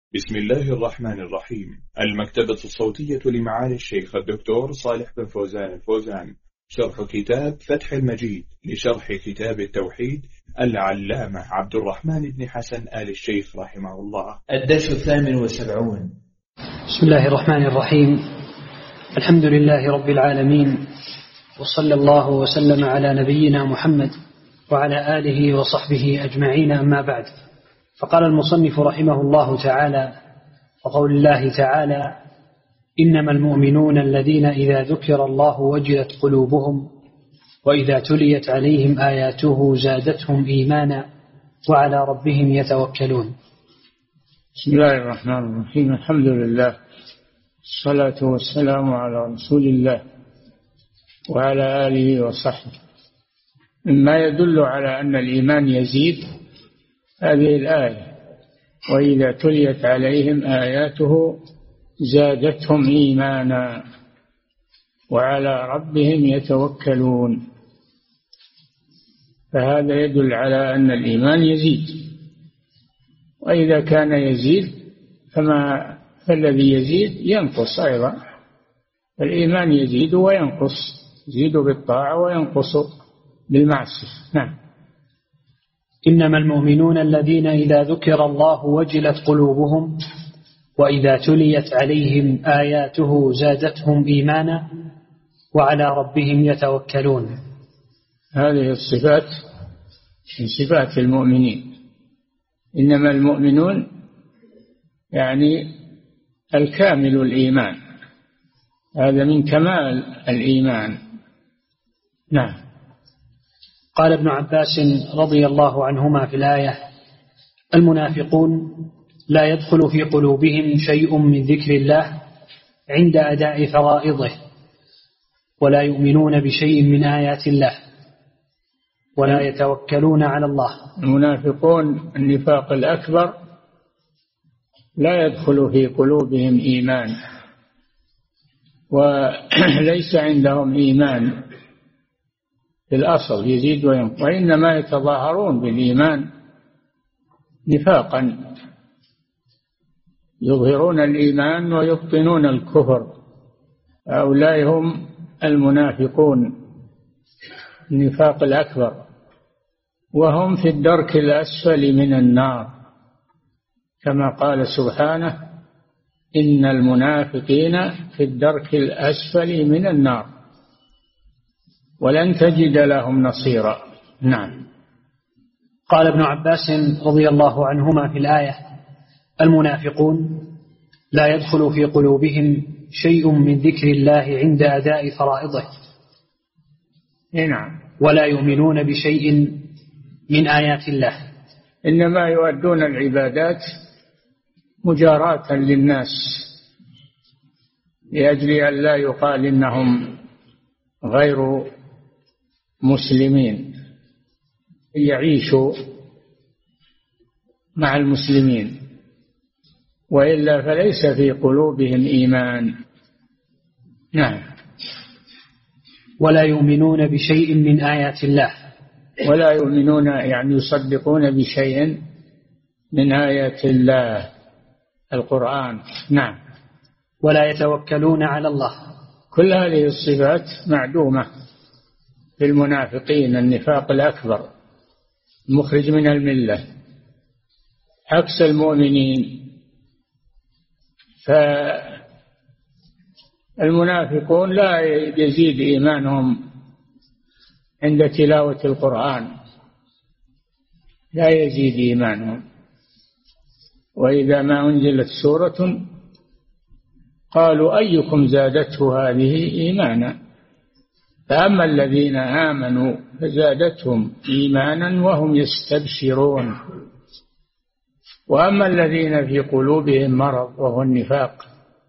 بسم الله الرحمن الرحيم. المكتبة الصوتية لمعالي الشيخ الدكتور صالح بن فوزان الفوزان، شرح كتاب فتح المجيد لشرح كتاب التوحيد العلامة عبد الرحمن بن حسن آل الشيخ رحمه الله. الدرس 78. بسم الله الرحمن الرحيم. الحمد لله رب العالمين، وصلى الله وسلم على نبينا محمد وعلى آله وصحبه أجمعين، أما بعد. فقال المصنف رحمه الله تعالى: وقول الله تعالى: إنما المؤمنون الذين إذا ذكر الله وجلت قلوبهم وإذا تليت عليهم آياته زادتهم إيمانا وعلى ربهم يتوكلون. بسم الله الرحمن الرحيم. الحمد لله، الصلاة والسلام على رسول الله وعلى آله وصحبه. مما يدل على أن الإيمان يزيد هذه الآية: وإذا تليت عليهم آياته زادتهم إيمانا وعلى ربهم يتوكلون. فهذا يدل على أن الإيمان يزيد، وإذا كان يزيد فالذي يزيد ينقص أيضا. الإيمان يزيد وينقص، يزيد بالطاعة وينقص بالمعصية. نعم. إنما المؤمنون الذين إذا ذكر الله وجلت قلوبهم وإذا تليت عليهم آياته زادتهم إيمانا وعلى ربهم يتوكلون. هذه الصفات من صفات المؤمنين. إنما المؤمنون يعني الكامل الإيمان، هذا من كمال الإيمان. نعم. قال ابن عباس رضي الله عنهما في الآية: المنافقون لا يدخل في قلوبهم شيء من ذكر الله عند أداء فرائضه، ولا يؤمنون بشيء من آيات الله، ولا يتوكلون على الله. المنافقون النفاق الأكبر لا يدخل في قلوبهم إيمان، وليس عندهم إيمان في الأصل، يزيد وينقص، وإنما يتظاهرون بالإيمان نفاقا، يظهرون الإيمان ويبطنون الكفر. هؤلاء هم المنافقون النفاق الأكبر، وهم في الدرك الأسفل من النار، كما قال سبحانه: إن المنافقين في الدرك الأسفل من النار ولن تجد لهم نصيرا. نعم. قال ابن عباس رضي الله عنهما في الآية: المنافقون لا يدخل في قلوبهم شيء من ذكر الله عند أداء فرائضه. نعم. ولا يؤمنون بشيء من آيات الله. إنما يؤدون العبادات مجاراة للناس، لأجل أن لا يقال إنهم غير مسلمين، يعيشوا مع المسلمين، وإلا فليس في قلوبهم إيمان. نعم. ولا يؤمنون بشيء من آيات الله. ولا يؤمنون يعني يصدقون بشيء من آيات الله، القرآن. نعم. ولا يتوكلون على الله. كل هذه الصفات معدومة في المنافقين، النفاق الأكبر المخرج من الملة، عكس المؤمنين. فالمنافقون لا يزيد إيمانهم عند تلاوة القرآن، لا يزيد إيمانهم. وإذا ما أنزلت سورة قالوا أيكم زادته هذه إيمانا. فأما الذين آمنوا فزادتهم إيمانا وهم يستبشرون، وأما الذين في قلوبهم مرض وهو النفاق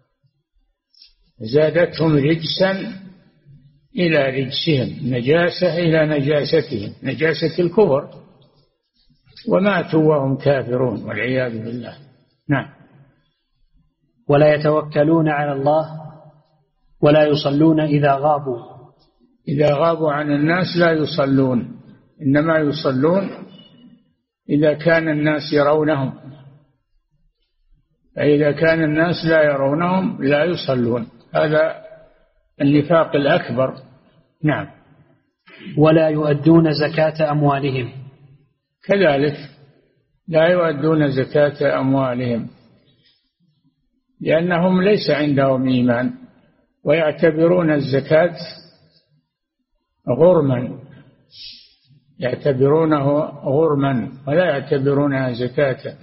زادتهم رجسا إلى رجسهم، نجاسة إلى نجاستهم، نجاسة الكفر، وماتوا وهم كافرون والعياذ بالله. نعم. ولا يتوكلون على الله ولا يصلون إذا غابوا. إذا غابوا عن الناس لا يصلون، إنما يصلون إذا كان الناس يرونهم، فإذا كان الناس لا يرونهم لا يصلون، هذا النفاق الأكبر. نعم. ولا يؤدون زكاة أموالهم، كذلك لا يؤدون زكاة أموالهم لأنهم ليس عندهم إيمان، ويعتبرون الزكاة غرما، يعتبرونه غرما ولا يعتبرونها زكاة.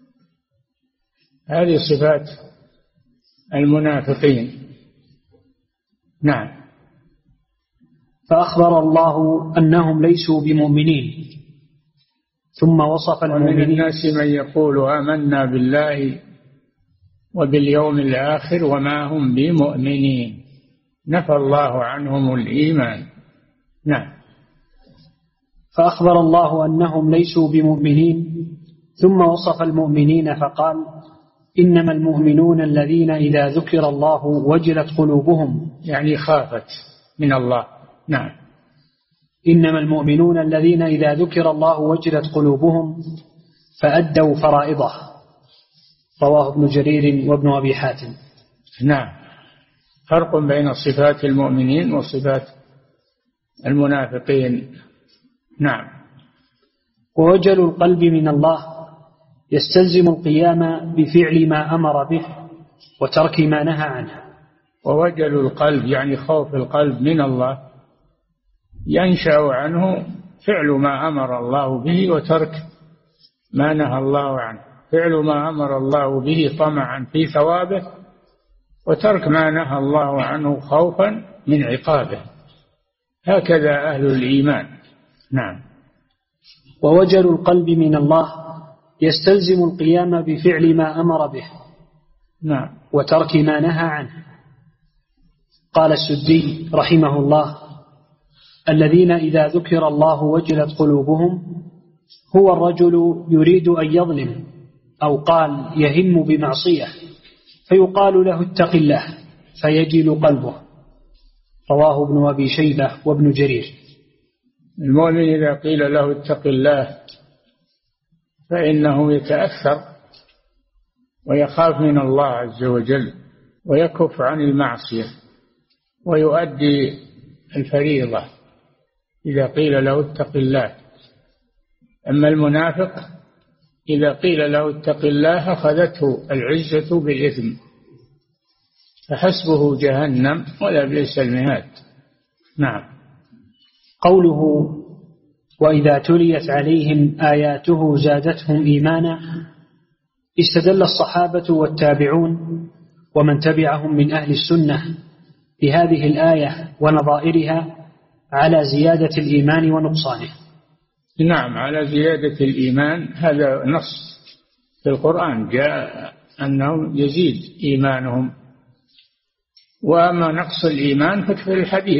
هذه صفات المنافقين. نعم. فأخبر الله أنهم ليسوا بمؤمنين، ثم وصف المؤمنين. ومن الناس من يقول آمنا بالله وباليوم الآخر وما هم بمؤمنين، نفى الله عنهم الإيمان. نعم. فأخبر الله أنهم ليسوا بمؤمنين، ثم وصف المؤمنين فقال: إنما المؤمنون الذين إذا ذكر الله وجلت قلوبهم، يعني خافت من الله. نعم. إنما المؤمنون الذين إذا ذكر الله وجلت قلوبهم فأدوا فرائضه. رواه ابن جرير وابن أبي حاتم. نعم. فرق بين صفات المؤمنين وصفات المنافقين. نعم. ووجل القلب من الله يستلزم القيام بفعل ما أمر به وترك ما نهى عنه. ووجل القلب يعني خوف القلب من الله ينشأ عنه فعل ما أمر الله به وترك ما نهى الله عنه، فعل ما أمر الله به طمعا في ثوابه، وترك ما نهى الله عنه خوفا من عقابه. هكذا أهل الإيمان. نعم. ووجل القلب من الله يستلزم القيام بفعل ما أمر به. نعم. وترك ما نهى عنه. قال السدي رحمه الله: الذين إذا ذكر الله وجلت قلوبهم هو الرجل يريد أن يظلم، أو قال يهم بمعصية، فيقال له اتق الله فيجل قلبه. رواه ابن أبي شيبة وابن جرير. المؤمن إذا قيل له اتق الله فإنه يتأثر ويخاف من الله عز وجل ويكف عن المعصية ويؤدي الفريضة إذا قيل له اتق الله. أما المنافق إذا قيل له اتق الله أخذته العزة بالإثم فحسبه جهنم ولا بئس المهاد. نعم. قوله: وإذا تليت عليهم آياته زادتهم إيمانا، استدل الصحابة والتابعون ومن تبعهم من أهل السنة بهذه الآية ونظائرها على زيادة الإيمان ونقصانه. نعم، على زيادة الإيمان. هذا نص في القرآن جاء أنه يزيد إيمانهم. وأما نقص الإيمان ففي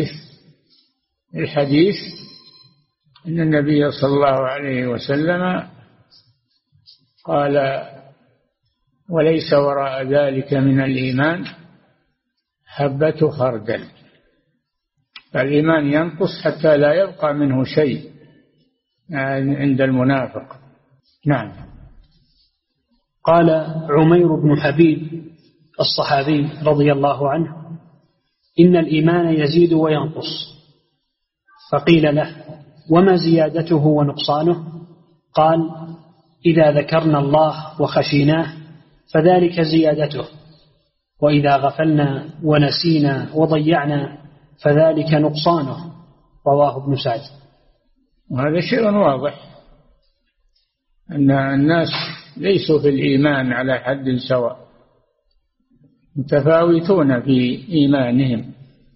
الحديث أن النبي صلى الله عليه وسلم قال: وليس وراء ذلك من الإيمان حبة خردل. فالإيمان ينقص حتى لا يبقى منه شيء عند المنافق. نعم. قال عمير بن حبيب الصحابي رضي الله عنه: إن الإيمان يزيد وينقص. فقيل له: وما زيادته ونقصانه؟ قال: إذا ذكرنا الله وخشيناه فذلك زيادته، وإذا غفلنا ونسينا وضيعنا فذلك نقصانه. رواه ابن سعد. وهذا شيء واضح أن الناس ليسوا في الإيمان على حد سواء، متفاوتون في إيمانهم،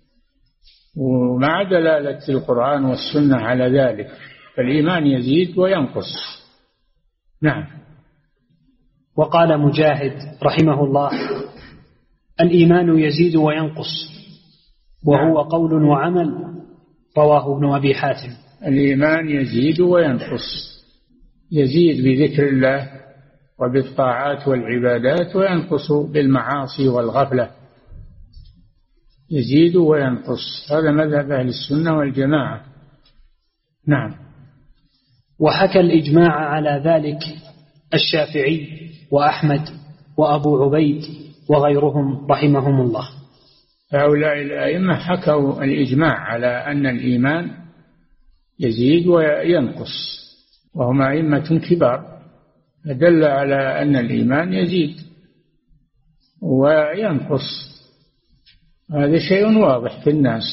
ومع دلالة القرآن والسنة على ذلك، فالإيمان يزيد وينقص. نعم. وقال مجاهد رحمه الله: الإيمان يزيد وينقص، وهو قول وعمل. رواه ابن أبي حاتم. الإيمان يزيد وينقص، يزيد بذكر الله وبالطاعات والعبادات، وينقص بالمعاصي والغفلة. يزيد وينقص، هذا مذهب أهل السنة والجماعة. نعم. وحكى الإجماع على ذلك الشافعي وأحمد وأبو عبيد وغيرهم رحمهم الله. هؤلاء الأئمة حكوا الإجماع على أن الإيمان يزيد وينقص، وهم أئمة كبار، فدل على أن الإيمان يزيد وينقص، هذا شيء واضح في الناس.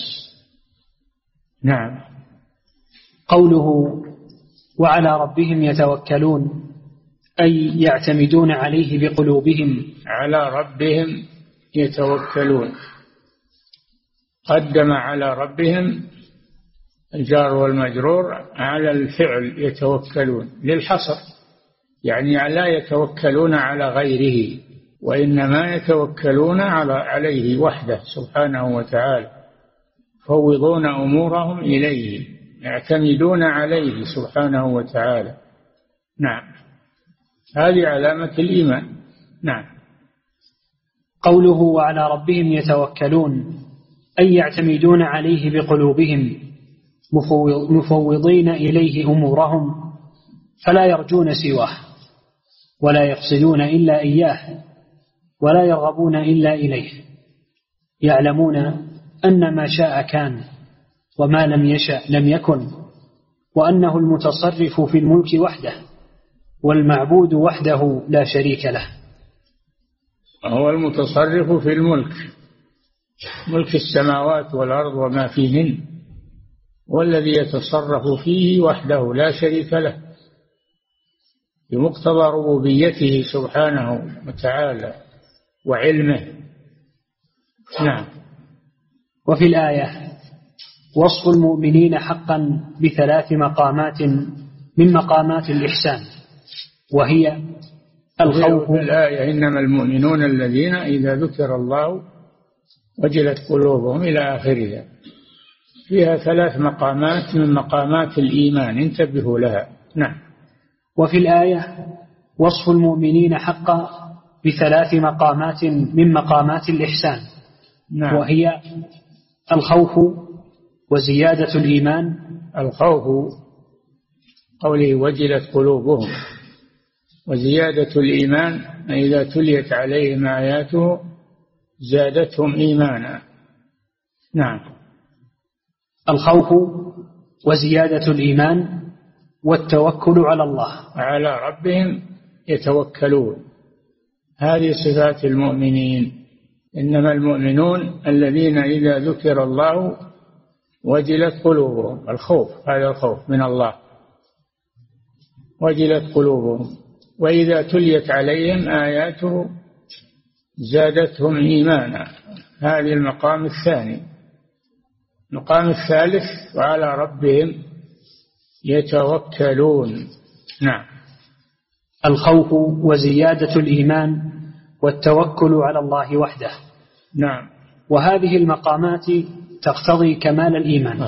نعم. قوله وعلى ربهم يتوكلون أي يعتمدون عليه بقلوبهم. على ربهم يتوكلون، قدم على ربهم الجار والمجرور على الفعل يتوكلون للحصر، يعني لا يتوكلون على غيره، وإنما يتوكلون عليه وحده سبحانه وتعالى، يفوضون أمورهم إليه، يعتمدون عليه سبحانه وتعالى. نعم، هذه علامة الإيمان. نعم. قوله وعلى ربهم يتوكلون أي يعتمدون عليه بقلوبهم مفوضين إليه أمورهم، فلا يرجون سواه ولا يقصدون إلا إياه ولا يرغبون إلا إليه، يعلمون أن ما شاء كان وما لم يشأ لم يكن، وأنه المتصرف في الملك وحده والمعبود وحده لا شريك له. هو المتصرف في الملك، ملك السماوات والأرض وما فيهن، والذي يتصرف فيه وحده لا شريك له بمقتضى ربوبيته سبحانه وتعالى وعلمه. نعم. وفي الآية وصف المؤمنين حقا بثلاث مقامات من مقامات الإحسان، وهي الخوف. في الآية إنما المؤمنون الذين إذا ذكر الله وجلت قلوبهم إلى آخرها، فيها ثلاث مقامات من مقامات الإيمان، انتبهوا لها. نعم. وفي الآية وصف المؤمنين حقا بثلاث مقامات من مقامات الإحسان. نعم. وهي الخوف وزيادة الإيمان. الخوف قوله وجلت قلوبهم، وزيادة الإيمان إذا تليت عليهم آياته زادتهم إيمانا. نعم. الخوف وزيادة الإيمان والتوكل على الله. على ربهم يتوكلون، هذه صفات المؤمنين. إنما المؤمنون الذين إذا ذكر الله وجلت قلوبهم، الخوف، هذا الخوف من الله، وجلت قلوبهم، وإذا تليت عليهم آياته زادتهم إيمانا، هذه المقام الثاني. المقام الثالث وعلى ربهم يتوكلون. نعم. الخوف وزيادة الإيمان والتوكل على الله وحده. نعم. وهذه المقامات تقتضي كمال الإيمان.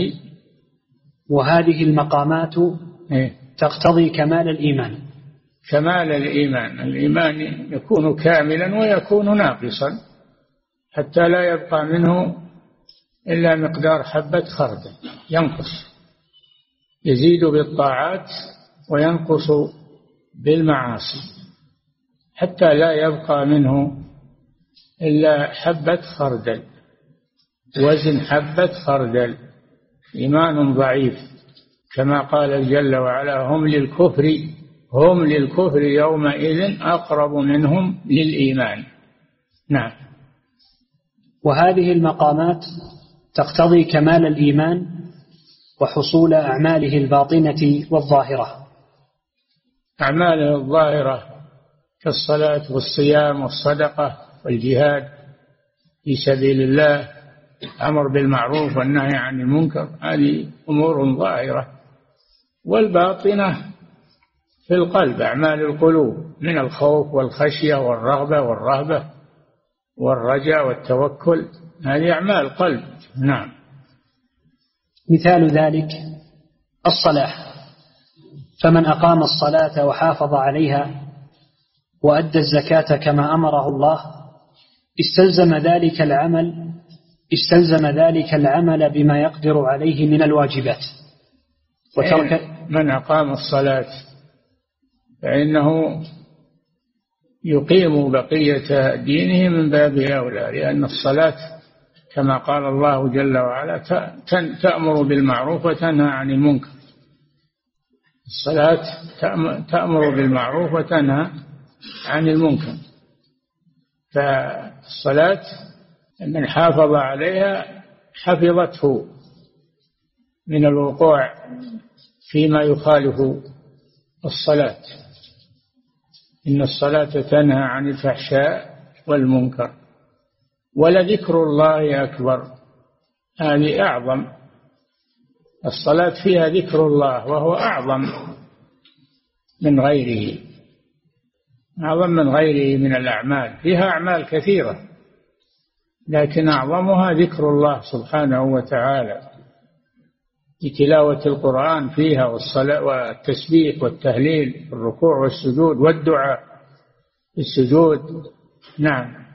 وهذه المقامات تقتضي كمال الإيمان. كمال الإيمان، الإيمان يكون كاملا ويكون ناقصا حتى لا يبقى منه إلا مقدار حبة خردل، ينقص، يزيد بالطاعات وينقص بالمعاصي حتى لا يبقى منه إلا حبة خردل، وزن حبة خردل، إيمان ضعيف، كما قال جل وعلا هم للكفر يومئذ أقرب منهم للإيمان. نعم. وهذه المقامات تقتضي كمال الإيمان وحصول أعماله الباطنة والظاهرة. أعماله الظاهرة كالصلاة والصيام والصدقة والجهاد في سبيل الله، أمر بالمعروف والنهي عن المنكر، هذه أمور ظاهرة. والباطنة في القلب، أعمال القلوب من الخوف والخشية والرغبة والرهبة والرجاء والتوكل، هذه أعمال قلب. نعم. مثال ذلك الصلاة، فمن أقام الصلاة وحافظ عليها وأدى الزكاة كما أمره الله استلزم ذلك العمل بما يقدر عليه من الواجبات. من أقام الصلاة فإنه يقيموا بقية دينه من باب أولى، لأن الصلاة كما قال الله جل وعلا تأمر بالمعروف وتنهى عن المنكر. الصلاة تأمر بالمعروف وتنهى عن المنكر، فالصلاة من حافظ عليها حفظته من الوقوع فيما يخالف الصلاة. إن الصلاة تنهى عن الفحشاء والمنكر ولذكر الله أكبر. هذه أعظم، الصلاة فيها ذكر الله وهو أعظم من غيره، أعظم من غيره من الأعمال. فيها أعمال كثيرة لكن أعظمها ذكر الله سبحانه وتعالى بتلاوة القرآن فيها، والصلاة والتسبيح والتهليل، الركوع والسجود والدعاء في السجود. نعم.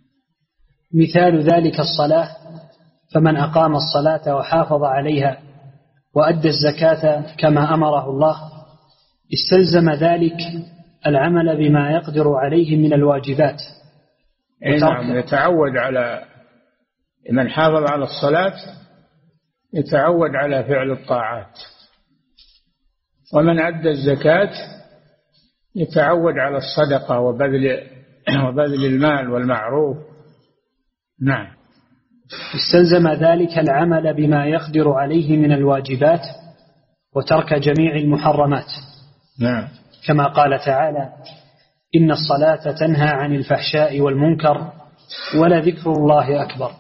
مثال ذلك الصلاة، فمن أقام الصلاة وحافظ عليها وأدى الزكاة كما أمره الله استلزم ذلك العمل بما يقدر عليه من الواجبات. نعم، يتعود على من حافظ على الصلاة يتعود على فعل الطاعات، ومن أدى الزكاة يتعود على الصدقة وبذل المال والمعروف. نعم. استلزم ذلك العمل بما يقدر عليه من الواجبات وترك جميع المحرمات. نعم. كما قال تعالى: إن الصلاة تنهى عن الفحشاء والمنكر ولذكر الله أكبر.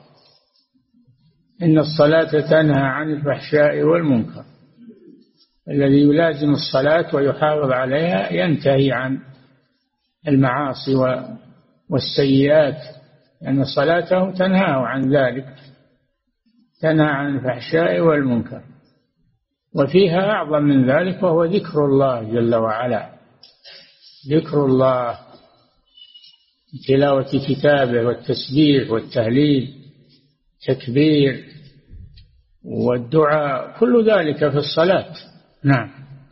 إن الصلاة تنهى عن الفحشاء والمنكر، الذي يلازم الصلاة ويحافظ عليها ينتهي عن المعاصي والسيئات، لأن صلاته تنهاه عن ذلك، تنهى عن الفحشاء والمنكر. وفيها أعظم من ذلك وهو ذكر الله جل وعلا، ذكر الله، تلاوة كتابه والتسبيح والتهليل، تكبير والدعاء، كل ذلك في الصلاة. نعم.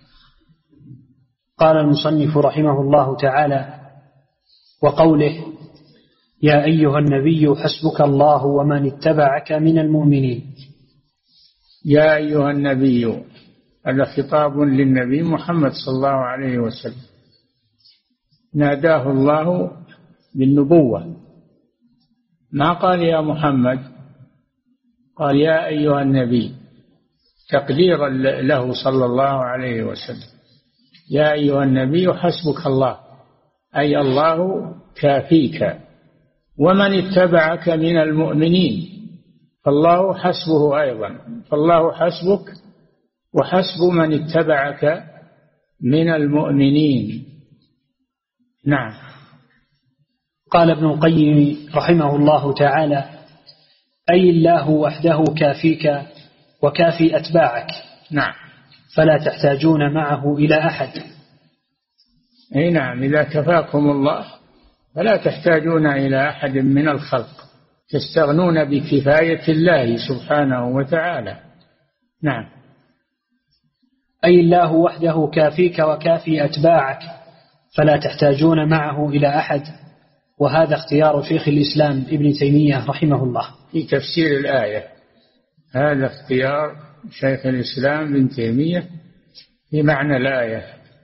قال المصنف رحمه الله تعالى: وقوله: يا أيها النبي حسبك الله ومن اتبعك من المؤمنين. يا أيها النبي، هذا خطاب للنبي محمد صلى الله عليه وسلم، ناداه الله بالنبوة، ما قال يا محمد، قال يا أيها النبي تقديرا له صلى الله عليه وسلم. يا أيها النبي حسبك الله، أي الله كافيك، ومن اتبعك من المؤمنين، فالله حسبه أيضا، فالله حسبك وحسب من اتبعك من المؤمنين. نعم. قال ابن القيم رحمه الله تعالى: أي الله وحده كافيك وكافي أتباعك. نعم. فلا تحتاجون معه إلى أحد. أي نعم، إذا كفاكم الله فلا تحتاجون إلى أحد من الخلق، تستغنون بكفاية الله سبحانه وتعالى. نعم. أي الله وحده كافيك وكافي أتباعك فلا تحتاجون معه إلى أحد. وهذا اختيار شيخ الإسلام ابن تيمية رحمه الله في تفسير الآية. هذا اختيار شيخ الإسلام ابن تيمية في معنى الآية: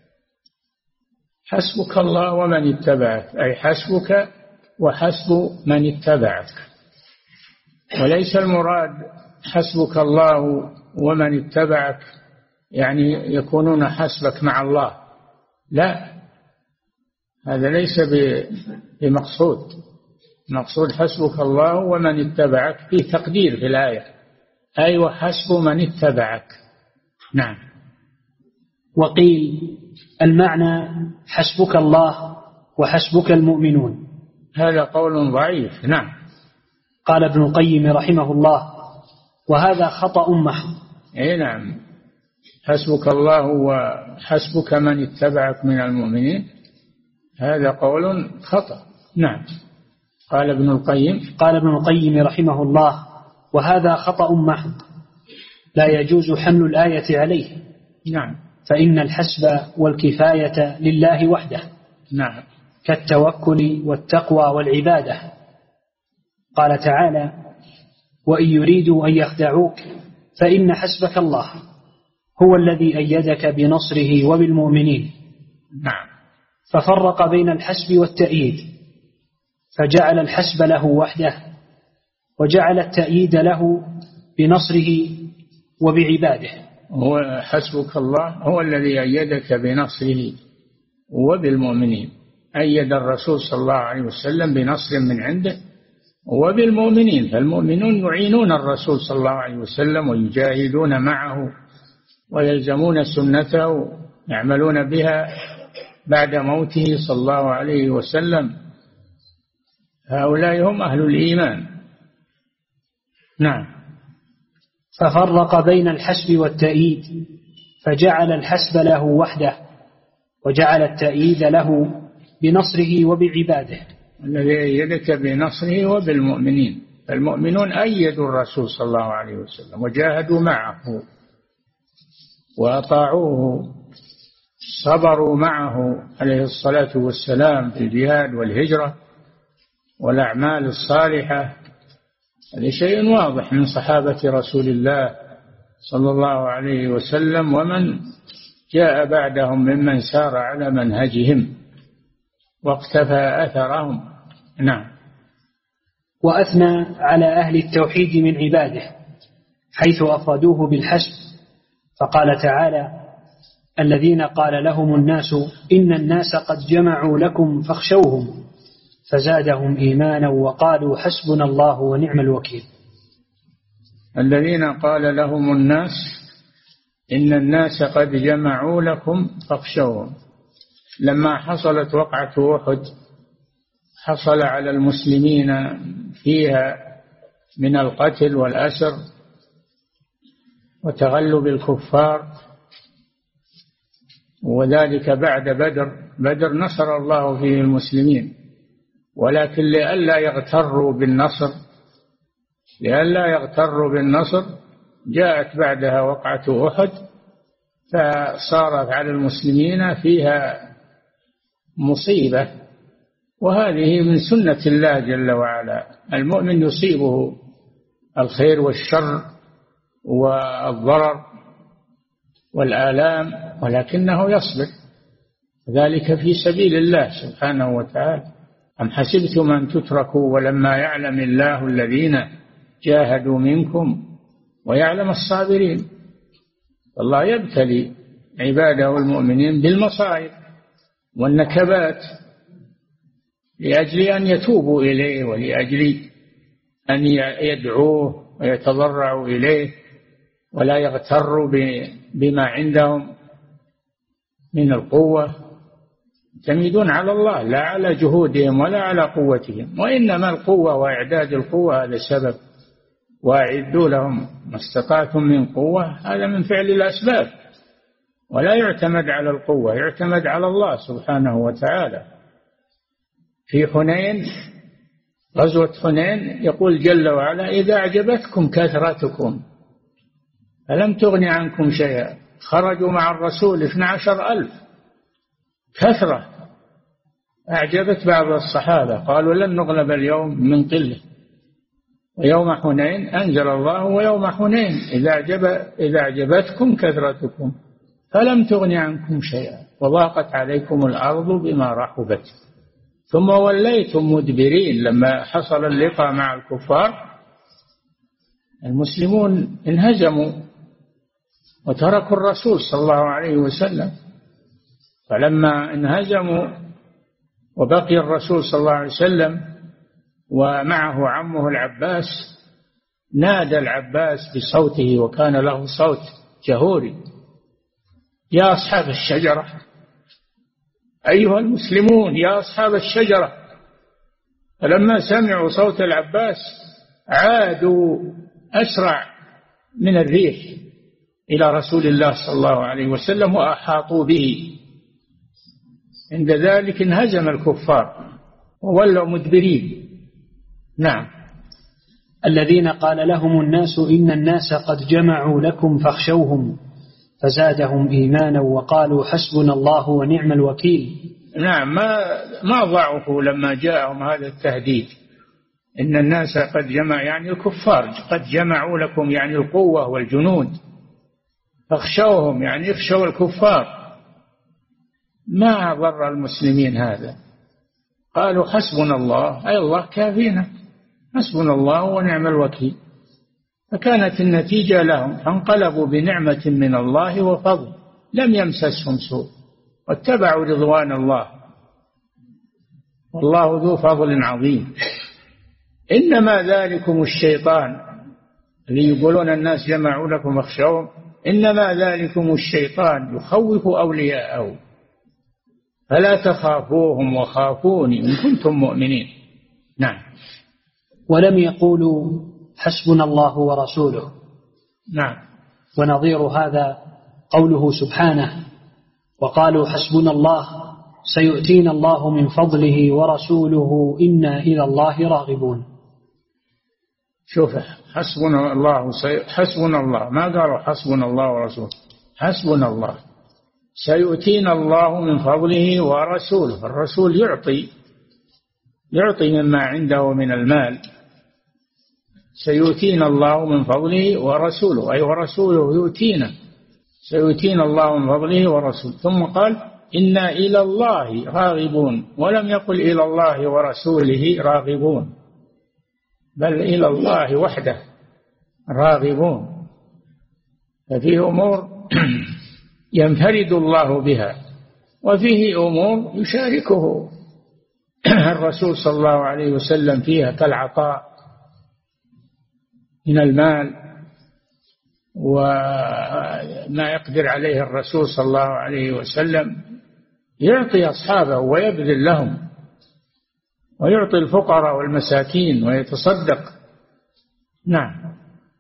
حسبك الله ومن اتبعك، أي حسبك وحسب من اتبعك، وليس المراد حسبك الله ومن اتبعك يعني يكونون حسبك مع الله، لا، هذا ليس بمقصود. مقصود حسبك الله ومن اتبعك في تقدير في الآية، أي وحسب من اتبعك. نعم. وقيل المعنى حسبك الله وحسبك المؤمنون. هذا قول ضعيف. نعم. قال ابن القيم رحمه الله: وهذا خطأ محض. أي نعم، حسبك الله وحسبك من اتبعك من المؤمنين، هذا قول خطأ. نعم. قال ابن القيم رحمه الله: وهذا خطأ محض لا يجوز حمل الآية عليه. نعم. فإن الحسب والكفاية لله وحده. نعم. كالتوكل والتقوى والعبادة. قال تعالى: وإن يريدوا أن يخدعوك فإن حسبك الله هو الذي أيدك بنصره وبالمؤمنين. نعم. ففرق بين الحسب والتأييد، فجعل الحسب له وحده، وجعل التأييد له بنصره وبعباده. هو حسبك الله هو الذي أيدك بنصره وبالمؤمنين. أيد الرسول صلى الله عليه وسلم بنصر من عنده وبالمؤمنين، فالمؤمنون يعينون الرسول صلى الله عليه وسلم ويجاهدون معه ويلزمون سنته يعملون بها بعد موته صلى الله عليه وسلم. هؤلاء هم أهل الإيمان. نعم. ففرق بين الحسب والتأييد، فجعل الحسب له وحده، وجعل التأييد له بنصره وبعباده. الذي أيدك بنصره وبالمؤمنين، فالمؤمنون أيدوا الرسول صلى الله عليه وسلم وجاهدوا معه وأطاعوه، صبروا معه عليه الصلاة والسلام في الجهاد والهجرة والأعمال الصالحة. هذا شيء واضح من صحابة رسول الله صلى الله عليه وسلم ومن جاء بعدهم ممن سار على منهجهم واقتفى أثرهم. نعم. وأثنى على أهل التوحيد من عباده حيث أفردوه بالحسب، فقال تعالى: الذين قال لهم الناس إن الناس قد جمعوا لكم فاخشوهم فزادهم إيمانا وقالوا حسبنا الله ونعم الوكيل. الذين قال لهم الناس إن الناس قد جمعوا لكم فاخشوهم. لما حصلت وقعة أحد حصل على المسلمين فيها من القتل والأسر وتغلب الكفار، وذلك بعد بدر نصر الله فيه المسلمين، ولكن لئلا يغتروا بالنصر جاءت بعدها وقعة أحد، فصارت على المسلمين فيها مصيبة، وهذه من سنة الله جل وعلا. المؤمن يصيبه الخير والشر والضرر والآلام ولكنه يصبر، ذلك في سبيل الله سبحانه وتعالى. أم حسبتم أن تتركوا ولما يعلم الله الذين جاهدوا منكم ويعلم الصابرين. الله يبتلي عباده المؤمنين بالمصائب والنكبات لأجل أن يتوبوا إليه ولأجل أن يدعوه ويتضرعوا إليه ولا يغتروا بما عندهم من القوة، يعتمدون على الله لا على جهودهم ولا على قوتهم، وإنما القوة وإعداد القوة هذا سبب، وأعدوا لهم ما استطعتم من قوة، هذا من فعل الأسباب، ولا يعتمد على القوة، يعتمد على الله سبحانه وتعالى. في حنين، غزوة حنين، يقول جل وعلا: إذا أعجبتكم كثرتكم فلم تغن عنكم شيئا. خرجوا مع الرسول 12,000، كثرة أعجبت بعض الصحابة، قالوا لن نغلب اليوم من قلة. ويوم حنين أنزل الله: ويوم حنين إذا أعجبتكم كثرتكم فلم تغن عنكم شيئا وضاقت عليكم الأرض بما رحبت ثم وليتم مدبرين. لما حصل اللقاء مع الكفار المسلمون انهزموا وتركوا الرسول صلى الله عليه وسلم، فلما انهزموا وبقي الرسول صلى الله عليه وسلم ومعه عمه العباس، نادى العباس بصوته وكان له صوت جهوري: يا أصحاب الشجرة، أيها المسلمون يا أصحاب الشجرة. فلما سمعوا صوت العباس عادوا أسرع من الريح إلى رسول الله صلى الله عليه وسلم وأحاطوا به. عند ذلك انهزم الكفار وولوا مدبرين. نعم. الذين قال لهم الناس إن الناس قد جمعوا لكم فاخشوهم فزادهم إيمانا وقالوا حسبنا الله ونعم الوكيل. نعم ما ضعفوا لما جاءهم هذا التهديد، إن الناس قد جمع يعني الكفار قد جمعوا لكم يعني القوة والجنود فاخشوهم يعني اخشوا الكفار. ما ضر المسلمين هذا، قالوا حسبنا الله أي الله كافينا، حسبنا الله ونعم الوكيل. فكانت النتيجة لهم فانقلبوا بنعمة من الله وفضل لم يمسسهم سوء واتبعوا رضوان الله والله ذو فضل عظيم. إنما ذلكم الشيطان اللي يقولون الناس جمعوا لكم اخشوهم، إنما ذلكم الشيطان يخوف أولياءه فلا تخافوهم وخافوني إن كنتم مؤمنين. نعم. ولم يقولوا حسبنا الله ورسوله. نعم. ونظير هذا قوله سبحانه وقالوا حسبنا الله سيؤتينا الله من فضله ورسوله إنا إلى الله راغبون. شوف حسبنا الله حسبنا الله، ما قالوا حسبنا الله ورسوله، حسبنا الله سيؤتينا الله من فضله ورسوله. الرسول يعطي مما عنده من المال، سيؤتينا الله من فضله ورسوله أي ورسوله يؤتينا، سيؤتينا الله من فضله ورسوله. ثم قال إنا إلى الله راغبون، ولم يقل إلى الله ورسوله راغبون بل إلى الله وحده راغبون. ففيه أمور ينفرد الله بها وفيه أمور يشاركه الرسول صلى الله عليه وسلم فيها كالعطاء من المال وما يقدر عليه الرسول صلى الله عليه وسلم يعطي أصحابه ويبذل لهم ويعطي الفقراء والمساكين ويتصدق. نعم.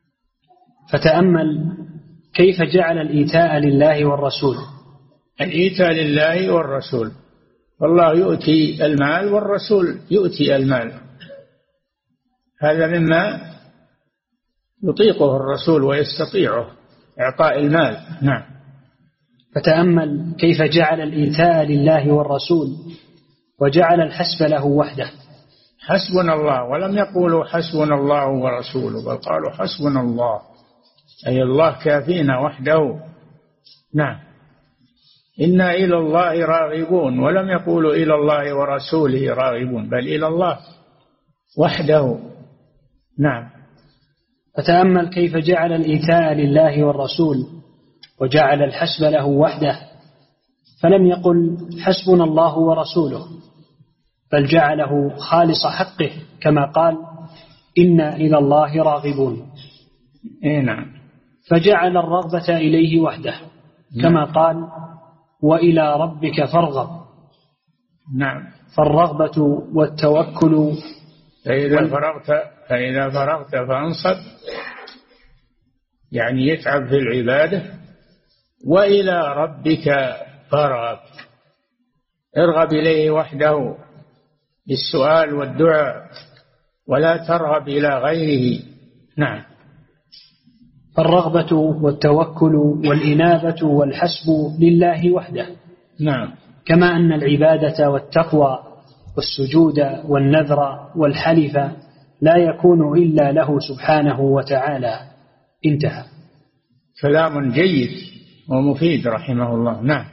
فتأمل كيف جعل الإيتاء لله والرسول. الإيتاء لله والرسول، والله يؤتي المال والرسول يؤتي المال، هذا مما يطيقه الرسول ويستطيعه إعطاء المال. نعم. فتأمل كيف جعل الإيتاء لله والرسول وجعل الحسب له وحده. حسبنا الله، ولم يقولوا حسبنا الله ورسوله بل قالوا حسبنا الله أي الله كافينا وحده. نعم. إنا إلى الله راغبون، ولم يقولوا إلى الله ورسوله راغبون بل إلى الله وحده. نعم. فتأمل كيف جعل الإيتاء لله والرسول وجعل الحسب له وحده، فلم يقل حسبنا الله ورسوله بل جعله خالص حقه كما قال إنا إلى الله راغبون. نعم. فجعل الرغبة إليه وحده كما قال وإلى ربك فارغب. نعم. فالرغبة والتوكل فإذا فرغت فانصب يعني يتعب في العبادة، وإلى ربك فارغب ارغب إليه وحده بالسؤال والدعاء ولا ترغب إلى غيره. نعم. فالرغبة والتوكل والإنابة والحسب لله وحده. نعم. كما أن العبادة والتقوى والسجود والنذر والحلف لا يكون إلا له سبحانه وتعالى. انتهى. كلام جيد ومفيد رحمه الله. نعم.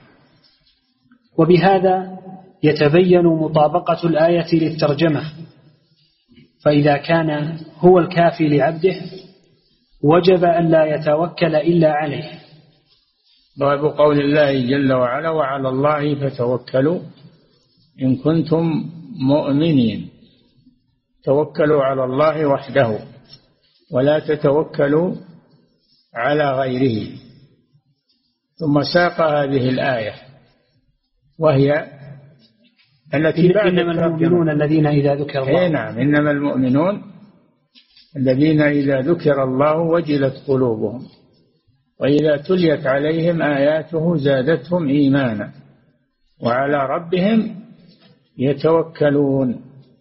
وبهذا يتبين مطابقة الآية للترجمة، فإذا كان هو الكافي لعبده وجب أن لا يتوكل إلا عليه. باب قول الله جل وعلا وعلى الله فتوكلوا إن كنتم مؤمنين. توكلوا على الله وحده ولا تتوكلوا على غيره. ثم ساق هذه الآية وهي التي بعد إنما المؤمنون الذين إذا ذكر الله. نعم. إنما المؤمنون الذين إذا ذكر الله وجلت قلوبهم وإذا تليت عليهم آياته زادتهم إيمانا وعلى ربهم يتوكلون.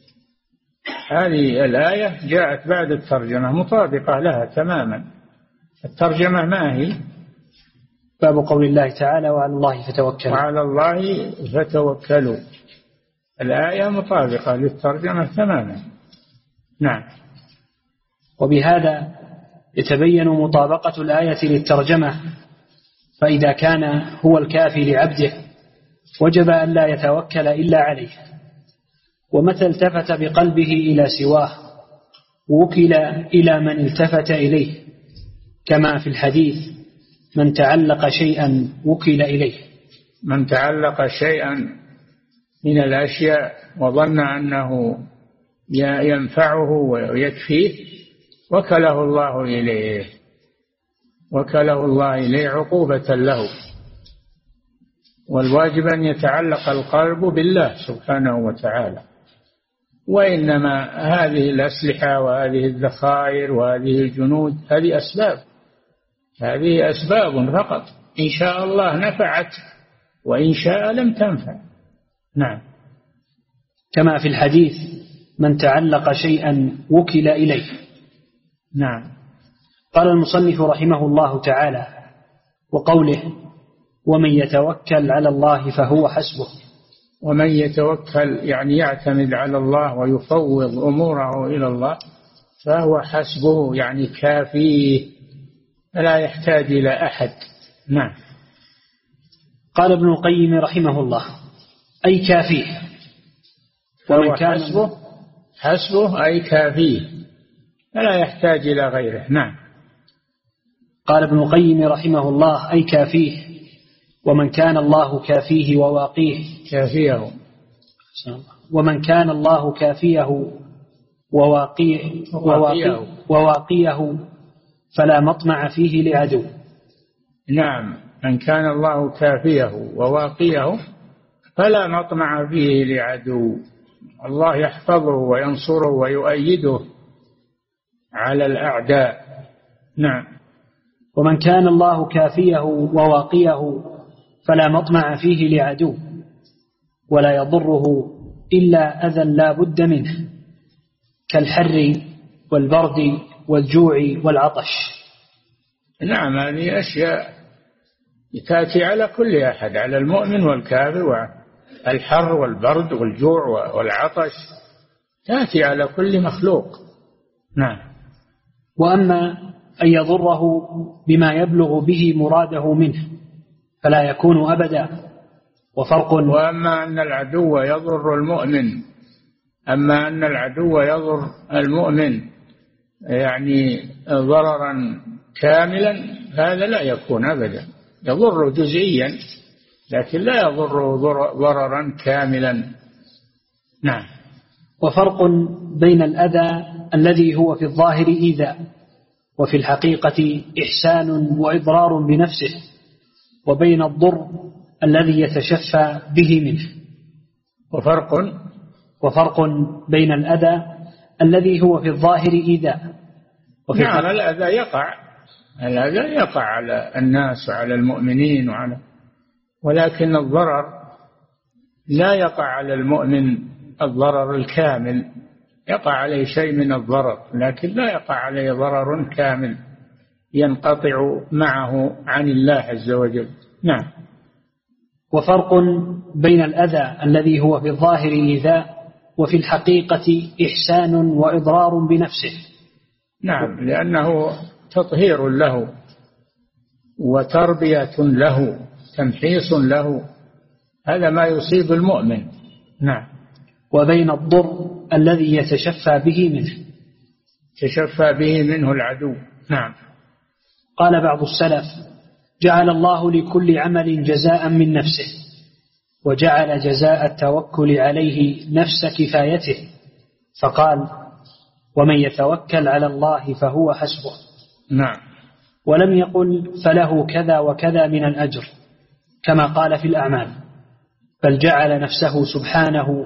هذه الآية جاءت بعد الترجمة مطابقة لها تماما. الترجمة ما هي؟ باب قول الله تعالى وعلى الله فتوكلوا. وعلى الله فتوكلوا، الآية مطابقة للترجمة تماما. نعم. وبهذا يتبين مطابقة الآية للترجمة، فإذا كان هو الكافي لعبده وجب أن لا يتوكل إلا عليه، ومتى التفت بقلبه إلى سواه وكل إلى من التفت إليه، كما في الحديث من تعلق شيئا وكل إليه. من تعلق شيئا من الأشياء وظن أنه ينفعه ويكفيه وكله الله إليه، وكله الله إليه عقوبة له. والواجب أن يتعلق القلب بالله سبحانه وتعالى، وإنما هذه الأسلحة وهذه الذخائر وهذه الجنود هذه أسباب فقط، إن شاء الله نفعت وإن شاء لم تنفع. نعم. كما في الحديث من تعلق شيئا وكل إليه. نعم. قال المصنف رحمه الله تعالى: وقوله ومن يتوكل على الله فهو حسبه. ومن يتوكل يعني يعتمد على الله ويفوض أموره إلى الله فهو حسبه، يعني كافيه، لا يحتاج إلى أحد. نعم. قال ابن القيم رحمه الله: أي كافيه. ومن كان حسبه أي كافيه، فلا يحتاج إلى غيره. نعم. قال ابن القيم رحمه الله: أي كافيه، ومن كان الله كافيه وواقيه. ومن كان الله كافيه وواقيه فلا مطمع فيه لعدو. نعم. من كان الله كافيه وواقيه فلا مطمع فيه لعدو، الله يحفظه وينصره ويؤيده على الأعداء. نعم. ومن كان الله كافيه وواقيه فلا مطمع فيه لعدو ولا يضره إلا أذى لا بد منه، كالحر والبرد والجوع والعطش. نعم. هذه أشياء تأتي على كل أحد، على المؤمن والكافر، والحر والبرد والجوع والعطش تأتي على كل مخلوق. نعم. وأما أن يضره بما يبلغ به مراده منه فلا يكون أبدا. وفرق. وأما أن العدو يضر المؤمن، أما أن العدو يضر المؤمن يعني ضررا كاملا، هذا لا يكون أبدا، يضر جزئيا لكن لا يضر ضررا كاملا. نعم. وفرق بين الأذى الذي هو في الظاهر إيذاء وفي الحقيقة إحسان وإضرار بنفسه، وبين الضر الذي يتشفى به منه. وفرق بين الأذى الذي هو في الظاهر إيذاء وفي نعم. الأذى يقع على الناس وعلى المؤمنين ولكن الضرر لا يقع على المؤمن الضرر الكامل، يقع عليه شيء من الضرر لكن لا يقع عليه ضرر كامل ينقطع معه عن الله عز وجل. نعم. وفرق بين الأذى الذي هو في الظاهر إيذاء وفي الحقيقة إحسان وإضرار بنفسه. نعم. لأنه تطهير له وتربية له، تمحيص له، هذا ما يصيب المؤمن. نعم. وبين الضر الذي يتشفى به منه العدو. نعم. قال بعض السلف: جعل الله لكل عمل جزاء من نفسه، وجعل جزاء التوكل عليه نفس كفايته، فقال: ومن يتوكل على الله فهو حسبه. نعم. ولم يقل فله كذا وكذا من الأجر كما قال في الأعمال، بل جعل نفسه سبحانه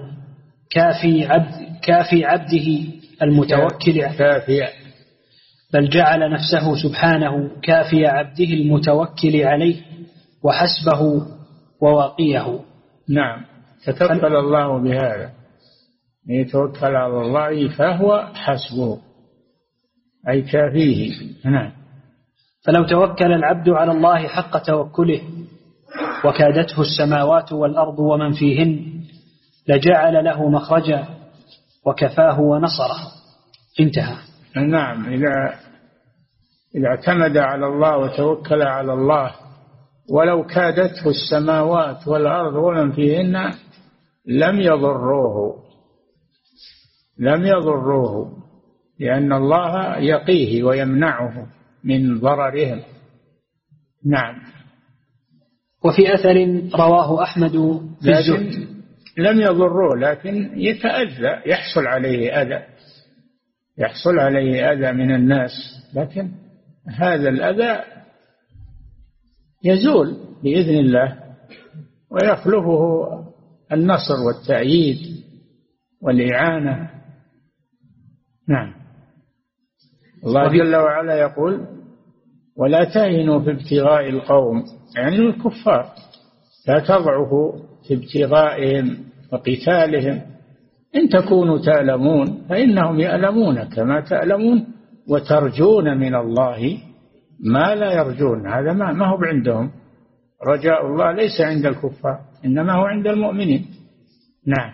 كافي عبده المتوكل بل جعل نفسه سبحانه كافي عبده المتوكل عليه وحسبه وواقيه. نعم. تكفل الله بهذا، يتوكل على الله فهو حسبه أي كافيه. نعم. فلو توكل العبد على الله حق توكله وكادته السماوات والأرض ومن فيهن لجعل له مخرجا وكفاه ونصره. انتهى. نعم، إذا اعتمد على الله وتوكل على الله ولو كادته السماوات والأرض ومن فيهن لم يضروه لأن الله يقيه ويمنعه من ضررهم. نعم. وفي أثر رواه أحمد في الزهد لم يضروه لكن يتأذى، يحصل عليه أذى من الناس، لكن هذا الأذى يزول بإذن الله ويخلفه النصر والتأييد والإعانة. نعم. الله جل وعلا يقول: ولا تهنوا في ابتغاء القوم، يعني الكفار، لا تضعفوا في ابتغائهم وقتالهم، إن تكونوا تألمون فإنهم يألمون كما تألمون وترجون من الله ما لا يرجون. هذا ما هو عندهم. رجاء الله ليس عند الكفار، إنما هو عند المؤمنين. نعم.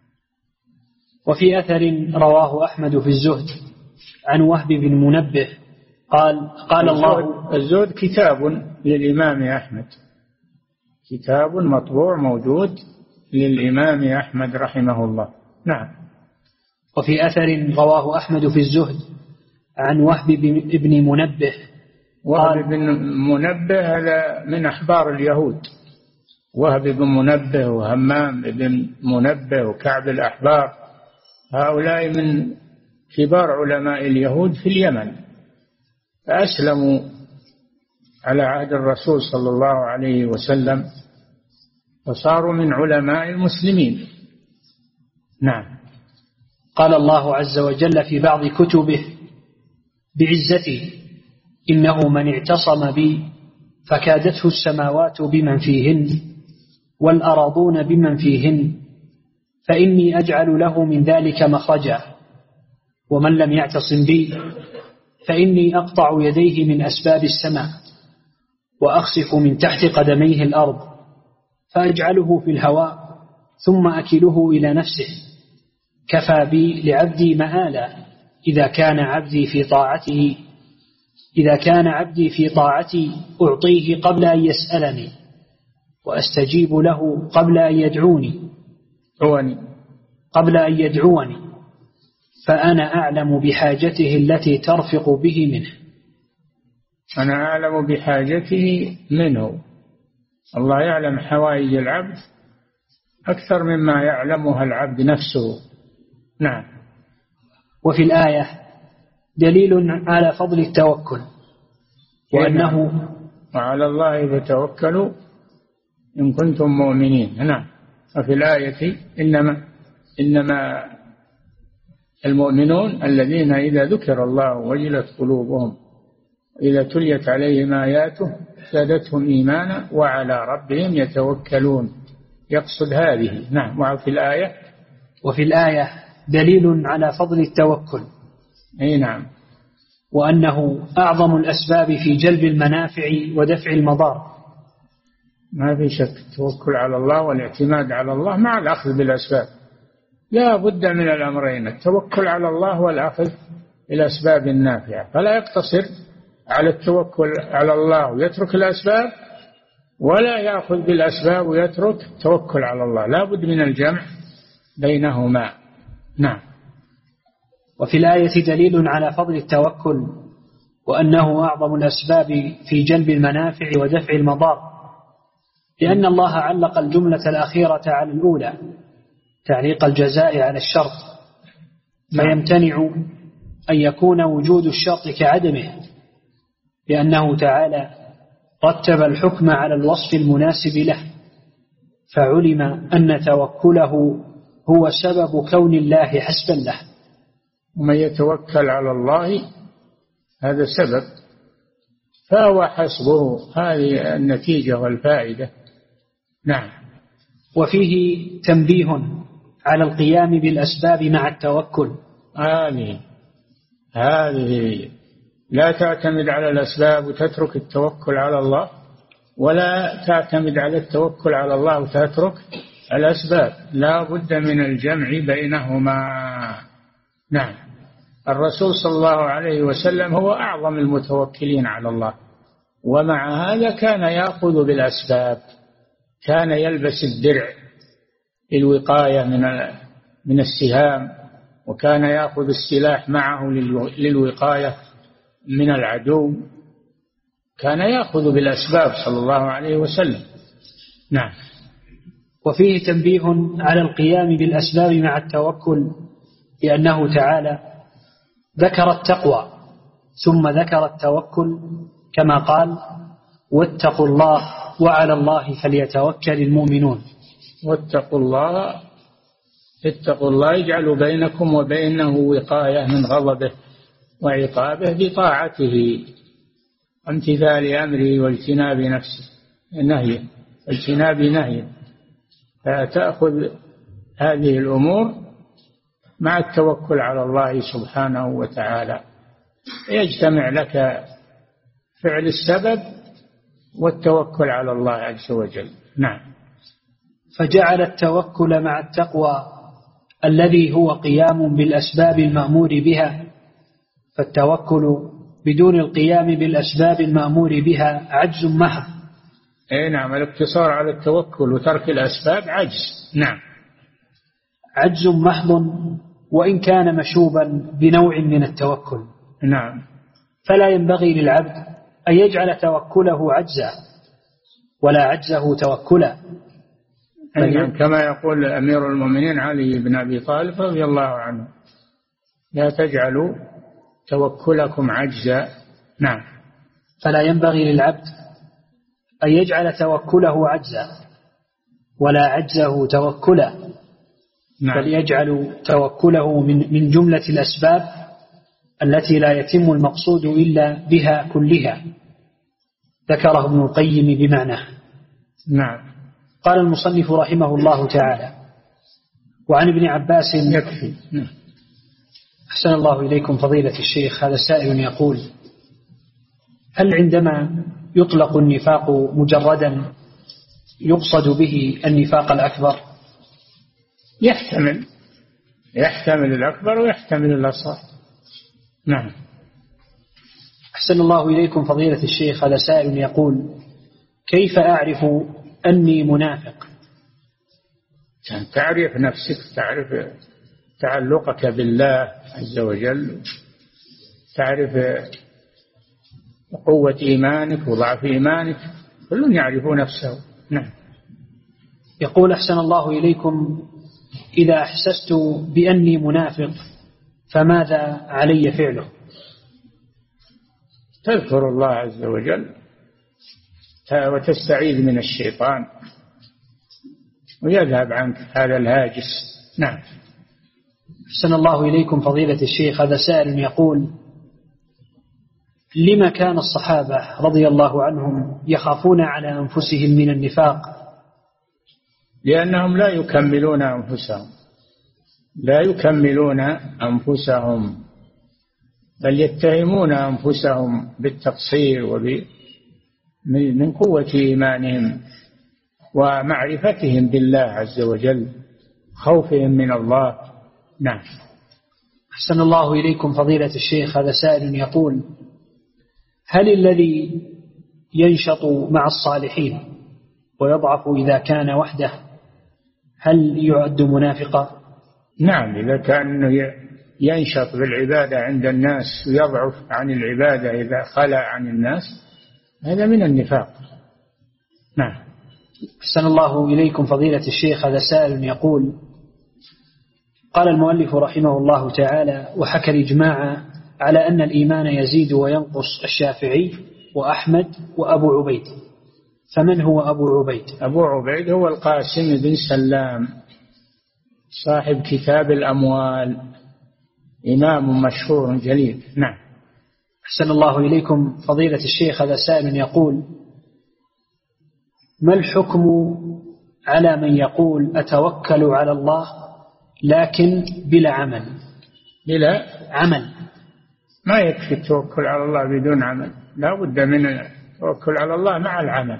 وفي أثر رواه أحمد في الزهد عن وهب بن منبه قال الله. الزهد كتاب للإمام أحمد، كتاب مطبوع موجود للإمام أحمد رحمه الله. نعم. وفي أثر رواه أحمد في الزهد عن وهب بن منبه. وهب بن منبه هذا من أحبار اليهود، وهب بن منبه وهمام بن منبه وكعب الأحبار، هؤلاء من كبار علماء اليهود في اليمن، فأسلموا على عهد الرسول صلى الله عليه وسلم وصاروا من علماء المسلمين. نعم. قال الله عز وجل في بعض كتبه بعزته: إنه من اعتصم بي فكادته السماوات بمن فيهن والأراضون بمن فيهن فإني أجعل له من ذلك مخرجا، ومن لم يعتصم بي فإني أقطع يديه من أسباب السماء وأخسف من تحت قدميه الأرض فأجعله في الهواء ثم أكله إلى نفسه، كفى بي لعبدي مآلا إذا كان عبدي في طاعتي أعطيه قبل أن يسألني وأستجيب له قبل أن يدعوني فأنا أعلم بحاجته التي ترفق به منه. أنا أعلم بحاجته منه. الله يعلم حوائج العبد أكثر مما يعلمها العبد نفسه. نعم. وفي الآية دليل على فضل التوكل وأنه وعلى الله فتوكلوا إن كنتم مؤمنين. نعم. وفي الآية إنما المؤمنون الذين إذا ذكر الله وجلت قلوبهم إذا تليت عليهم آياته زادتهم إيمانا وعلى ربهم يتوكلون، يقصد هذه. نعم. وفي الآية دليل على فضل التوكل. أي نعم. وأنه أعظم الأسباب في جلب المنافع ودفع المضار. ما في شك، التوكل على الله والاعتماد على الله مع الأخذ بالأسباب، لا بد من الأمرين، التوكل على الله والأخذ بالأسباب النافعة. فلا يقتصر على التوكل على الله ويترك الأسباب، ولا يأخذ بالأسباب ويترك التوكل على الله، لا بد من الجمع بينهما. نعم. وفي الآية دليل على فضل التوكل وأنه أعظم الأسباب في جلب المنافع ودفع المضار، لأن الله علق الجملة الأخيرة على الأولى تعليق الجزاء على الشرط، فيمتنع أن يكون وجود الشرط كعدمه، لأنه تعالى رتب الحكم على الوصف المناسب له، فعلم أن توكله هو سبب كون الله حسبا له. ومن يتوكل على الله هذا سبب فهو حسبه، هذه النتيجة والفائدة. نعم. وفيه تنبيه على القيام بالأسباب مع التوكل. هذه لا تعتمد على الأسباب وتترك التوكل على الله، ولا تعتمد على التوكل على الله وتترك الأسباب، لا بد من الجمع بينهما. نعم. الرسول صلى الله عليه وسلم هو أعظم المتوكلين على الله، ومع هذا كان يأخذ بالأسباب، كان يلبس الدرع للوقاية من السهام، وكان يأخذ السلاح معه للوقاية من العدو، كان يأخذ بالأسباب صلى الله عليه وسلم. نعم. وفيه تنبيه على القيام بالأسباب مع التوكل، لأنه تعالى ذكر التقوى ثم ذكر التوكل كما قال: واتقوا الله وعلى الله فليتوكل المؤمنون. واتقوا الله يجعل بينكم وبينه وقاية من غضبه وعقابه بطاعته، امتثال أمره واجتناب نهيه. فتأخذ هذه الأمور مع التوكل على الله سبحانه وتعالى، يجتمع لك فعل السبب والتوكل على الله عز وجل. نعم. فجعل التوكل مع التقوى الذي هو قيام بالأسباب المأمور بها، فالتوكل بدون القيام بالأسباب المأمور بها عجز محض. نعم. الاقتصار على التوكل وترك الأسباب عجز. نعم. عجز محض، وإن كان مشوبا بنوع من التوكل. نعم. فلا ينبغي للعبد أن يجعل توكله عجزا ولا عجزه توكلا. كما يقول أمير المؤمنين علي بن أبي طالب رضي الله عنه: لا تجعلوا توكلكم عجزا. نعم. فلا ينبغي للعبد أن يجعل توكله عجزا ولا عجزه توكلا. نعم. بل يجعل توكله من جملة الأسباب التي لا يتم المقصود إلا بها كلها. ذكره ابن القيم بمعناه. نعم. قال المصنف رحمه الله تعالى: وعن ابن عباس. يكفي. أحسن الله إليكم فضيلة الشيخ. هذا سائل يقول: هل عندما يطلق النفاق مجردا يقصد به النفاق الأكبر؟ يحتمل الأكبر ويحتمل الأصغر. نعم. أحسن الله إليكم فضيلة الشيخ. هذا سائل يقول: كيف أعرف أني منافق؟ تعرف نفسك، تعرف تعلقك بالله عز وجل، تعرف قوة إيمانك وضعف إيمانك، كل يعرف نفسه. نعم. يقول: أحسن الله إليكم، إذا أحسست بأني منافق فماذا علي فعله؟ تذكر الله عز وجل وتستعيذ من الشيطان ويذهب عنك هذا الهاجس. نعم. أحسن الله إليكم فضيلة الشيخ. هذا سائل يقول: لما كان الصحابة رضي الله عنهم يخافون على أنفسهم من النفاق؟ لأنهم لا يكملون أنفسهم بل يتهمون أنفسهم بالتقصير من قوة إيمانهم ومعرفتهم بالله عز وجل، خوفهم من الله. نعم. أحسن الله إليكم فضيلة الشيخ. هذا سائل يقول: هل الذي ينشط مع الصالحين ويضعف إذا كان وحده هل يعد منافقا؟ نعم. إذا كان ينشط بالعبادة عند الناس ويضعف عن العبادة إذا خلى عن الناس، هذا من النفاق. نعم. أحسن الله إليكم فضيلة الشيخ. هذا سائل يقول: قال المؤلف رحمه الله تعالى: وحكى الإجماع على أن الإيمان يزيد وينقص الشافعي وأحمد وأبو عبيد، فمن هو أبو عبيد؟ أبو عبيد هو القاسم بن سلام صاحب كتاب الأموال، إمام مشهور جليل. نعم. أحسن الله إليكم فضيلة الشيخ. هذا سائل يقول: ما الحكم على من يقول أتوكل على الله لكن بلا عمل؟ ما يكفي التوكل على الله بدون عمل، لا بد من التوكل على الله مع العمل.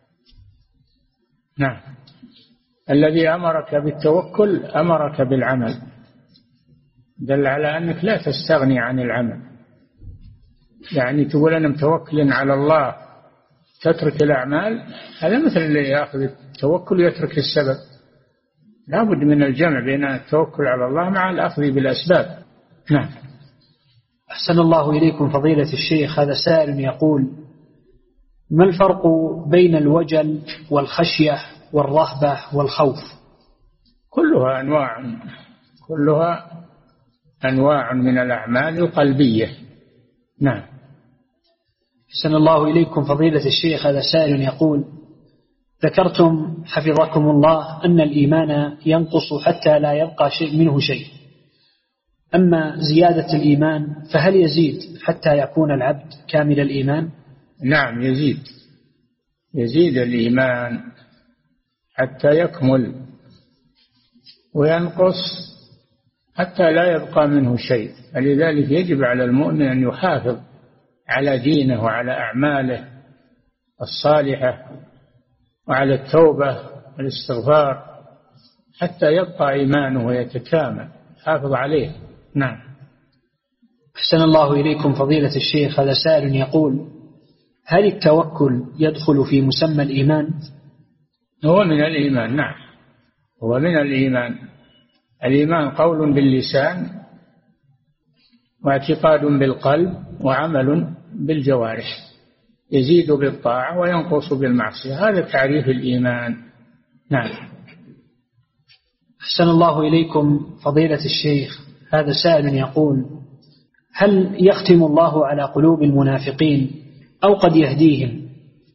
نعم. الذي أمرك بالتوكل أمرك بالعمل، دل على أنك لا تستغني عن العمل. يعني تقول أنا متوكل على الله تترك الأعمال، هذا مثل اللي يأخذ التوكل ويترك السبب. لا بد من الجمع بين التوكل على الله مع الأخذ بالأسباب. نعم. أحسن الله إليكم فضيلة الشيخ. هذا سائل يقول: ما الفرق بين الوجل والخشية والرهبة والخوف؟ كلها أنواع من الأعمال القلبية. نعم. أحسن الله إليكم فضيلة الشيخ. هذا سائل يقول: ذكرتم حفظكم الله أن الإيمان ينقص حتى لا يبقى منه شيء، أما زيادة الإيمان فهل يزيد حتى يكون العبد كامل الإيمان؟ نعم، يزيد الإيمان حتى يكمل، وينقص حتى لا يبقى منه شيء. فلذلك يجب على المؤمن أن يحافظ على دينه وعلى أعماله الصالحة وعلى التوبة والاستغفار حتى يبقى إيمانه ويتكامل، حافظ عليه. نعم. أحسن الله إليكم فضيلة الشيخ. هذا سائل يقول: هل التوكل يدخل في مسمى الإيمان؟ هو من الإيمان. نعم، هو من الإيمان. الإيمان قول باللسان واعتقاد بالقلب وعمل بالجوارح، يزيد بالطاعة وينقص بالمعصية. هذا تعريف الإيمان. نعم. أحسن الله إليكم فضيلة الشيخ. هذا سائل يقول: هل يختم الله على قلوب المنافقين أو قد يهديهم؟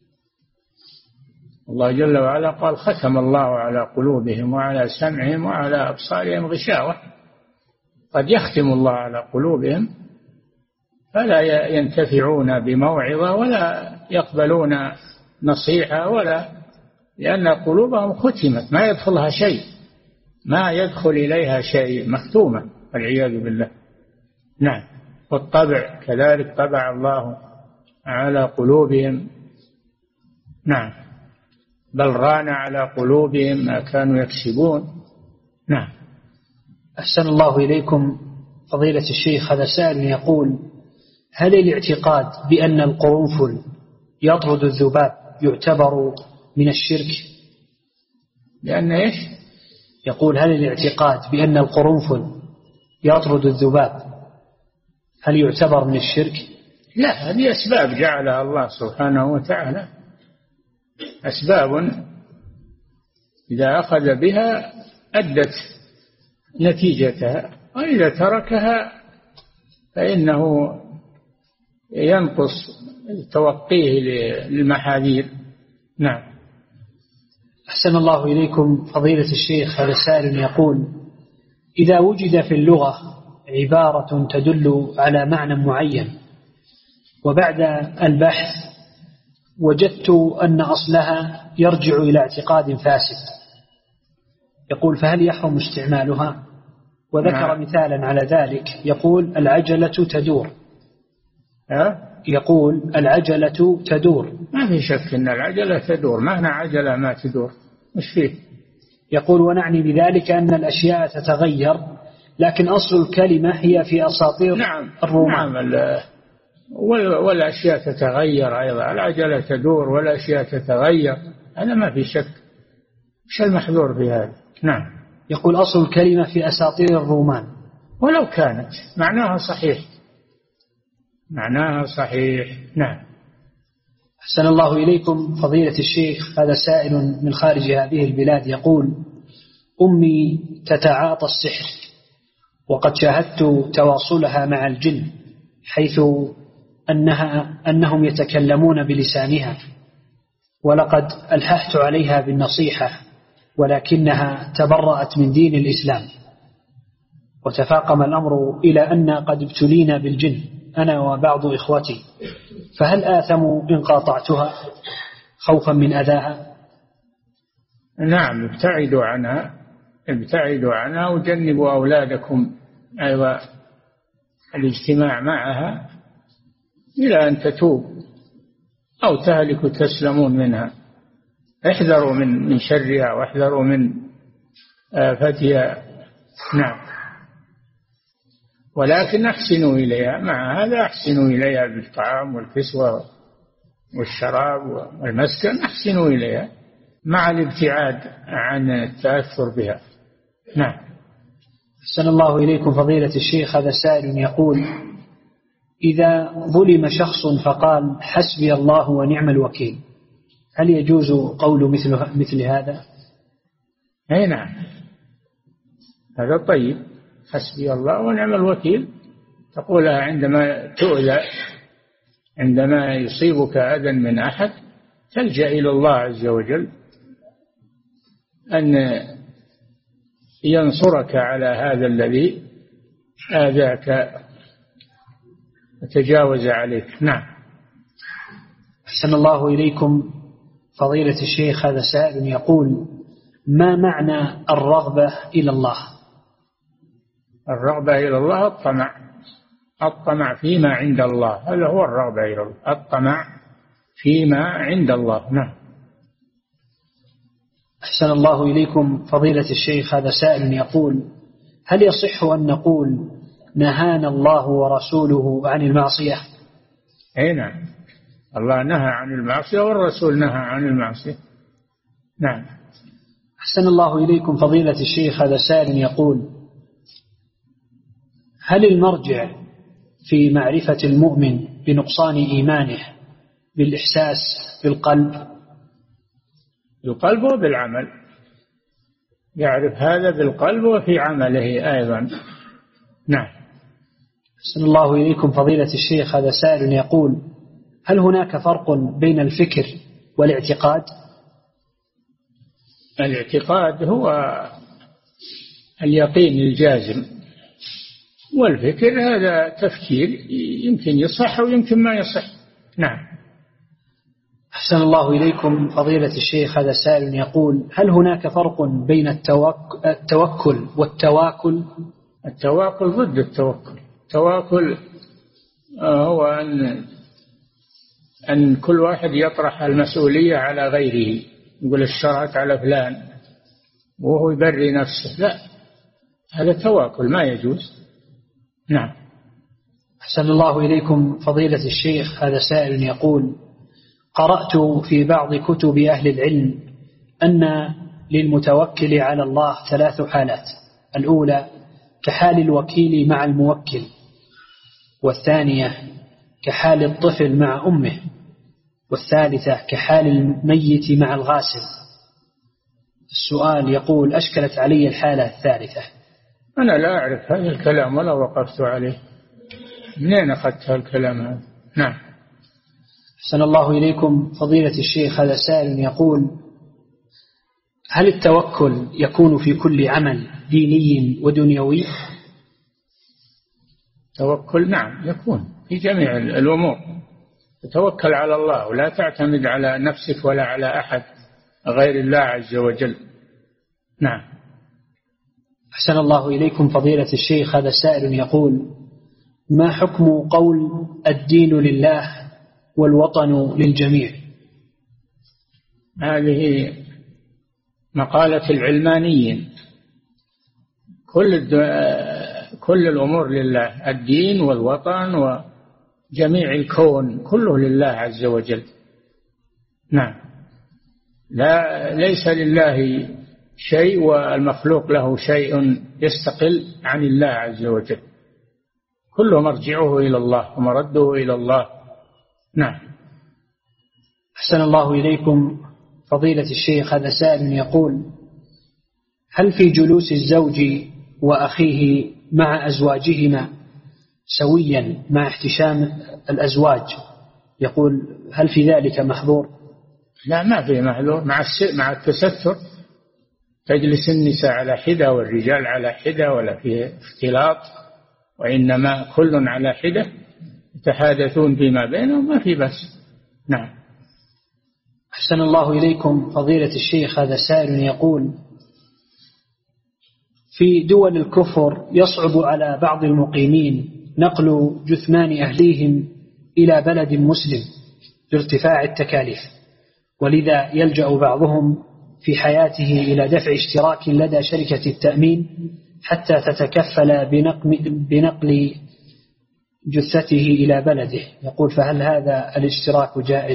الله جل وعلا قال: ختم الله على قلوبهم وعلى سمعهم وعلى أبصارهم غشاوة. قد يختم الله على قلوبهم فلا ينتفعون بموعظة ولا يقبلون نصيحة، لأن قلوبهم ختمت، ما يدخلها شيء، ما يدخل إليها شيء، مختومة والعياذ بالله. نعم. والطبع كذلك، طبع الله على قلوبهم. نعم. بل ران على قلوبهم ما كانوا يكسبون. نعم. أحسن الله إليكم فضيلة الشيخ. هذا سائل يقول: هل الاعتقاد بأن القرنفل يطرد الذباب يعتبر من الشرك؟ لأن إيش؟ يقول: هل الاعتقاد بأن القرنفل يطرد الذباب هل يعتبر من الشرك؟ لا، هذه أسباب جعلها الله سبحانه وتعالى، أسباب إذا أخذ بها أدت نتيجتها، وإذا تركها فإنه ينقص توقيه للمحاذير. نعم. أحسن الله إليكم فضيلة الشيخ. هذا سائل يقول: إذا وجد في اللغة عبارة تدل على معنى معين وبعد البحث وجدت أن أصلها يرجع إلى اعتقاد فاسد، يقول: فهل يحرم استعمالها؟ وذكر مثالا على ذلك، يقول: العجلة تدور. يقول: العجلة تدور. ما في شك أن العجلة تدور، معنى عجلة ما تدور، مش فيه. يقول: ونعني بذلك أن الأشياء تتغير، لكن أصل الكلمة هي في أساطير الرومان. نعم. والأشياء تتغير أيضا، العجلة تدور والأشياء تتغير، هذا ما في شك. مش المحذور في هذا؟ نعم. يقول: أصل الكلمة في أساطير الرومان، ولو كانت معناها صحيح، معناها صحيح. نعم. أحسن الله إليكم فضيلة الشيخ. هذا سائل من خارج هذه البلاد يقول: أمي تتعاطى السحر، وقد شاهدت تواصلها مع الجن، حيث أنهم يتكلمون بلسانها، ولقد ألححت عليها بالنصيحة، ولكنها تبرأت من دين الإسلام، وتفاقم الأمر إلى أن قد ابتلينا بالجن أنا وبعض إخوتي، فهل آثم إن قاطعتها خوفا من أذاها؟ نعم، ابتعدوا عنها وجنبوا أولادكم أيضا الاجتماع معها إلى أن تتوب أو تهلك تسلمون منها. احذروا من شرها واحذروا من آفتها. نعم. ولكن أحسنوا إليها، مع هذا أحسنوا إليها بالطعام والكسوة والشراب والمسكن، أحسنوا إليها مع الابتعاد عن التأثر بها. نعم. أحسن الله إليكم فضيلة الشيخ. هذا سائل يقول: إذا ظلم شخص فقال حسبي الله ونعم الوكيل، هل يجوز قول مثل هذا؟ أي نعم، هذا طيب. حسبي الله ونعم الوكيل تقولها عندما تؤذى، عندما يصيبك أذى من أحد تلجأ إلى الله عز وجل أن ينصرك على هذا الذي آذاك وتجاوز عليك. نعم. أحسن الله إليكم فضيلة الشيخ. هذا سائل يقول: ما معنى الرغبة إلى الله؟ الرغبة إلى الله الطمع فيما عند الله، هذا هو الرغبة إلى الله، الطمع فيما عند الله. نعم. أحسن الله إليكم فضيلة الشيخ. هذا سائل يقول: هل يصح أن نقول نهانا الله ورسوله عن المعصية؟ أي نعم، الله نهى عن المعصية والرسول نهى عن المعصية. نعم. أحسن الله إليكم فضيلة الشيخ. هذا سائل يقول: هل المرجع في معرفة المؤمن بنقصان إيمانه بالإحساس بالقلب؟ بالقلب وبالعمل، يعرف هذا بالقلب وفي عمله أيضا. نعم. أحسن الله إليكم فضيلة الشيخ. هذا سائل يقول: هل هناك فرق بين الفكر والاعتقاد؟ الاعتقاد هو اليقين الجازم، والفكر هذا تفكير يمكن يصح ويمكن ما يصح. نعم. أحسن الله إليكم فضيلة الشيخ. هذا سائل يقول: هل هناك فرق بين التوكل والتواكل؟ التواكل ضد التوكل. التواكل هو أن كل واحد يطرح المسؤولية على غيره، يقول اشترط على فلان وهو يبري نفسه، لا، هذا تواكل ما يجوز. نعم. أحسن الله إليكم فضيلة الشيخ. هذا سائل يقول: قرأت في بعض كتب أهل العلم أن للمتوكل على الله 3 حالات: الأولى كحال الوكيل مع الموكل، والثانية كحال الطفل مع أمه، والثالثة كحال الميت مع الغاسل. السؤال يقول: أشكلت علي الحالة الثالثة. أنا لا أعرف هذا الكلام ولا وقفت عليه، منين أخذت الكلام هذا؟ نعم. أحسن الله إليكم فضيلة الشيخ. هذا سائل يقول: هل التوكل يكون في كل عمل ديني ودنيوي؟ توكل نعم يكون في جميع الأمور، تتوكل على الله ولا تعتمد على نفسك ولا على أحد غير الله عز وجل. نعم. أحسن الله إليكم فضيلة الشيخ. هذا سائل يقول: ما حكم قول الدين لله والوطن للجميع؟ هذه مقالة العلمانيين. كل الأمور لله، الدين والوطن وجميع الكون كله لله عز وجل. نعم. ليس لله شيء والمخلوق له شيء يستقل عن الله عز وجل، كله مرجعه إلى الله ومرده إلى الله. نعم. أحسن الله إليكم فضيلة الشيخ. هذا سائل يقول: هل في جلوس الزوج وأخيه مع أزواجهما سويا مع احتشام الأزواج، يقول هل في ذلك محظور؟ لا، ما في محظور، مع التستر. تجلس النساء على حدة والرجال على حدة، ولا في اختلاط، وإنما كل على حدة يتحادثون فيما بينهم، ما في بس. نعم. أحسن الله إليكم فضيلة الشيخ. هذا سائل يقول: في دول الكفر يصعب على بعض المقيمين نقل جثمان أهليهم إلى بلد مسلم لارتفاع التكاليف، ولذا يلجأ بعضهم في حياته إلى دفع اشتراك لدى شركة التأمين حتى تتكفل بنقل جثته إلى بلده. يقول فهل هذا الاشتراك جائز؟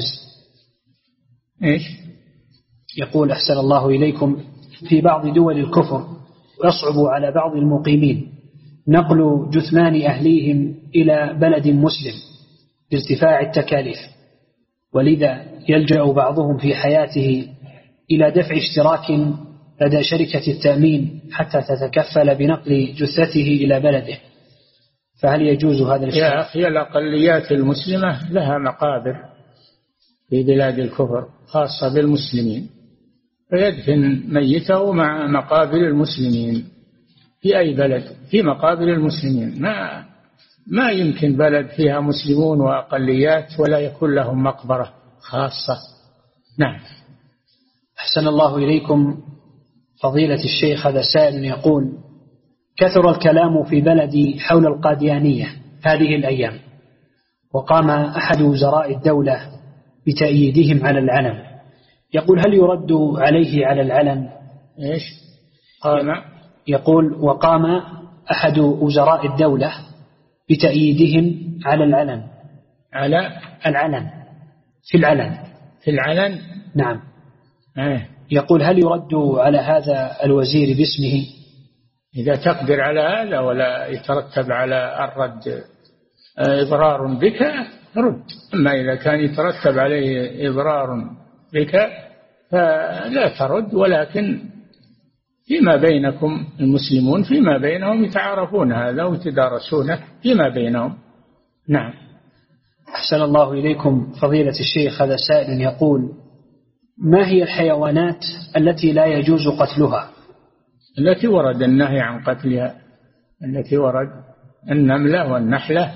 إيش؟ يقول أحسن الله إليكم في بعض دول الكفر يصعب على بعض المقيمين نقل جثمان أهليهم إلى بلد مسلم لارتفاع التكاليف، ولذا يلجأ بعضهم في حياته إلى دفع اشتراك لدى شركة التأمين حتى تتكفل بنقل جثته إلى بلده، فهل يجوز هذا الاشتراك؟ يا أخي الأقليات المسلمة لها مقابر في بلاد الكفر خاصة بالمسلمين، فيدفن ميته مع مقابر المسلمين في أي بلد في مقابر المسلمين. ما يمكن بلد فيها مسلمون وأقليات ولا يكون لهم مقبرة خاصة. نعم. أحسن الله إليكم فضيلة الشيخ، هذا سائل يقول كثر الكلام في بلدي حول القاديانية هذه الأيام، وقام أحد وزراء الدولة بتأييدهم على العلن، يقول هل يرد عليه على العلن؟ إيش قام؟ يقول وقام أحد وزراء الدولة بتأييدهم على العلن. على العلن في العلن في العلن. نعم. يقول هل يرد على هذا الوزير باسمه؟ إذا تقدر على هذا ولا يترتب على الرد إضرار بك رد، أما إذا كان يترتب عليه إضرار بك فلا ترد، ولكن فيما بينكم المسلمون فيما بينهم يتعارفون هذا ويتدارسونه فيما بينهم. نعم. أحسن الله إليكم فضيلة الشيخ، هذا سائل يقول ما هي الحيوانات التي لا يجوز قتلها؟ التي ورد النهي عن قتلها، التي ورد النملة والنحلة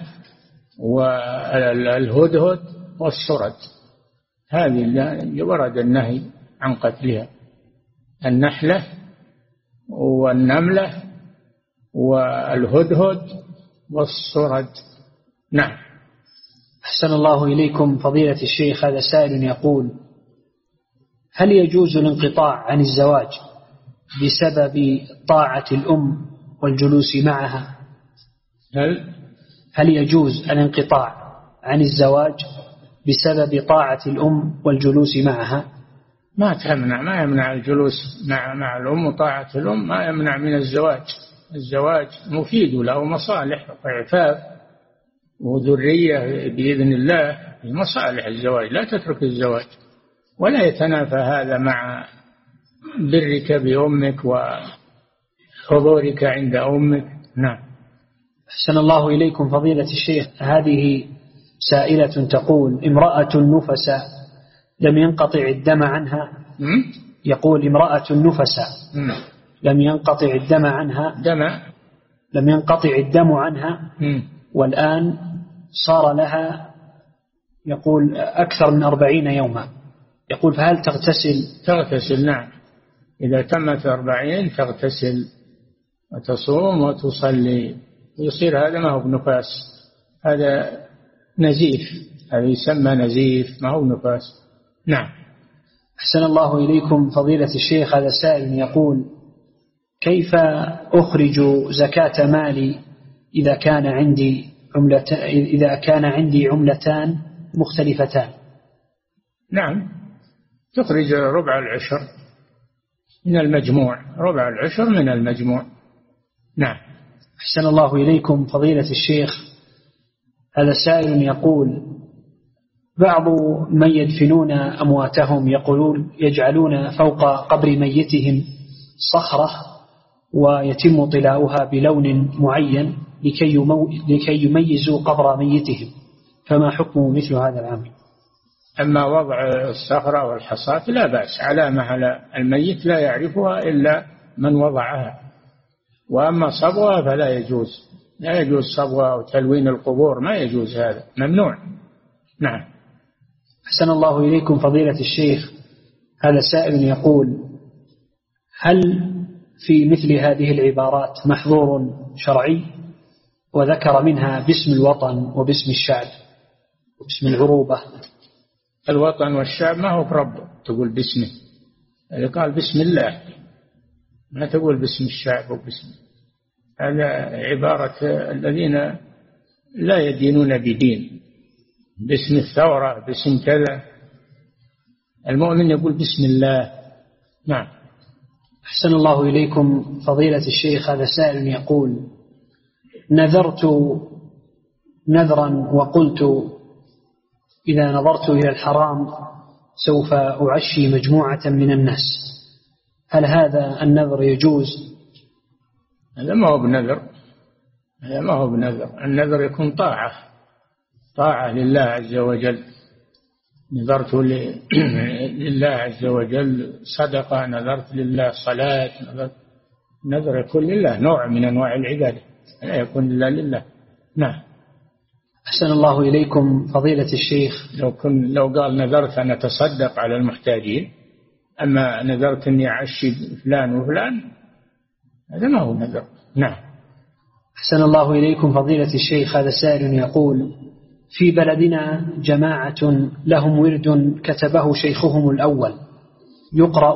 والهدهد والصرد، هذه اللي ورد النهي عن قتلها، النحلة والنملة والهدهد والصرد. نعم. أحسن الله إليكم فضيلة الشيخ، هذا سائل يقول هل يجوز الانقطاع عن الزواج بسبب طاعة الأم والجلوس معها؟ هل يجوز الانقطاع عن الزواج بسبب طاعة الأم والجلوس معها؟ ما يمنع الجلوس مع الأم وطاعة الأم، ما يمنع من الزواج. الزواج مفيد له مصالح وإعفاف وذرية بإذن الله، مصالح الزواج، لا تترك الزواج، ولا يتنافى هذا مع برك بأمك وحضورك عند أمك. نعم. أحسن الله إليكم فضيلة الشيخ، هذه سائلة تقول امرأة نفساء لم ينقطع الدم عنها. يقول امرأة نفساء لم ينقطع الدم عنها، لم ينقطع الدم عنها والآن صار لها يقول أكثر من 40 يوما، يقول فهل تغتسل؟ تغتسل، نعم، إذا تمت 40 تغتسل وتصوم وتصلي، يصير هذا ما هو بنفاس، هذا نزيف، هذا يسمى نزيف ما هو نفاس. نعم. أحسن الله إليكم فضيلة الشيخ، هذا سائل يقول كيف أخرج زكاة مالي إذا كان عندي عملتان مختلفتان؟ نعم، تخرج ربع العشر من المجموع، ربع العشر من المجموع. نعم. أحسن الله إليكم فضيلة الشيخ، هذا سائل يقول بعض من يدفنون أمواتهم يجعلون فوق قبر ميتهم صخرة ويتم طلاؤها بلون معين لكي يميزوا قبر ميتهم، فما حكم مثل هذا العمل؟ أما وضع الصخرة والحصاة لا بأس، علامة على الميت لا يعرفها إلا من وضعها، وأما صبغها فلا يجوز، لا يجوز صبغها وتلوين القبور، ما يجوز، هذا ممنوع. نعم. أحسن الله إليكم فضيلة الشيخ، هذا سائل يقول هل في مثل هذه العبارات محظور شرعي؟ وذكر منها باسم الوطن وباسم الشعب وباسم العروبة. الوطن والشعب ما هو برب تقول باسمه، اللي قال بسم الله، ما تقول باسم الشعب وباسم، هذا عبارة الذين لا يدينون بدين، باسم الثورة باسم كذا. المؤمن يقول بسم الله. نعم. أحسن الله إليكم فضيلة الشيخ، هذا سائل يقول: نذرت نذرا وقلت إذا نظرت إلى الحرام سوف أعشي مجموعة من الناس، هل هذا النذر يجوز؟ هذا ما هو بنذر، هذا ما هو بنذر. النذر يكون طاعة لله عز وجل. نذرت لله عز وجل صدقة، نذرت لله صلاة، نذر يكون لله، نوع من أنواع العبادة، لا يكون إلا لله. نعم. أحسن الله إليكم فضيلة الشيخ، لو قال نذرت أن أتصدق على المحتاجين، أما نذرت أني أعشي فلان وفلان، هذا ما هو نذر. نعم. أحسن الله إليكم فضيلة الشيخ، هذا سائل يقول: في بلدنا جماعة لهم ورد كتبه شيخهم الأول يقرأ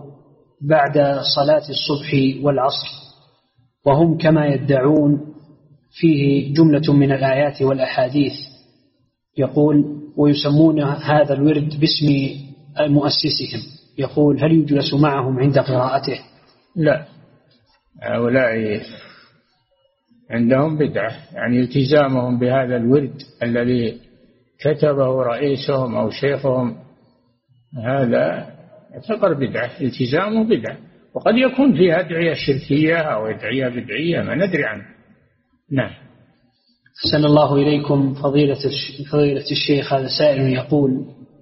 بعد صلاة الصبح والعصر، وهم كما يدعون فيه جملة من الآيات والأحاديث، يقول ويسمون هذا الورد باسم مؤسسهم، يقول هل يجلس معهم عند قراءته؟ لا، هؤلاء عندهم بدعة، يعني التزامهم بهذا الورد الذي كتبه رئيسهم أو شيخهم، هذا يعتبر بدعة، التزامه بدعة، وقد يكون فيها أدعية شركية أو أدعية بدعية ما ندري عنه. نعم. أحسن الله إليكم فضيلة الشيخ، هذا سائل يقول: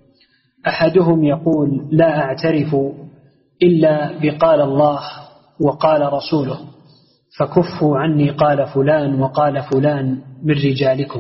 أحدهم يقول لا أعترف إلا بقال الله وقال رسوله، فكفوا عني قال فلان وقال فلان من رجالكم،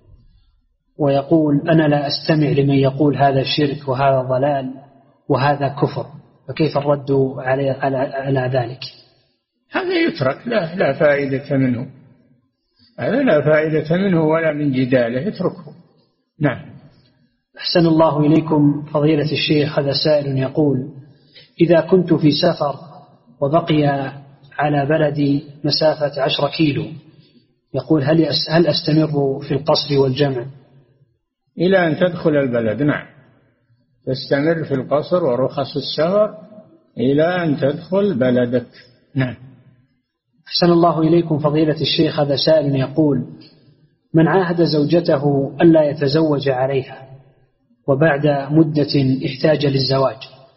ويقول أنا لا أستمع لمن يقول هذا شرك وهذا ضلال وهذا كفر، فكيف الرد على ذلك؟ هذا يترك، لا فائدة منه، هذا لا فائدة منه ولا من جداله، اتركه. نعم. أحسن الله إليكم فضيلة الشيخ، هذا سائل يقول: إذا كنت في سفر وبقي على بلدي مسافة 10 كيلو، يقول هل أستمر في القصر والجمع؟ إلى أن تدخل البلد. نعم، تستمر في القصر ورخص السفر إلى أن تدخل بلدك. نعم. أحسن الله إليكم فضيلة الشيخ، هذا سائل يقول: من عاهد زوجته ألا يتزوج عليها وبعد مدة احتاج للزواج،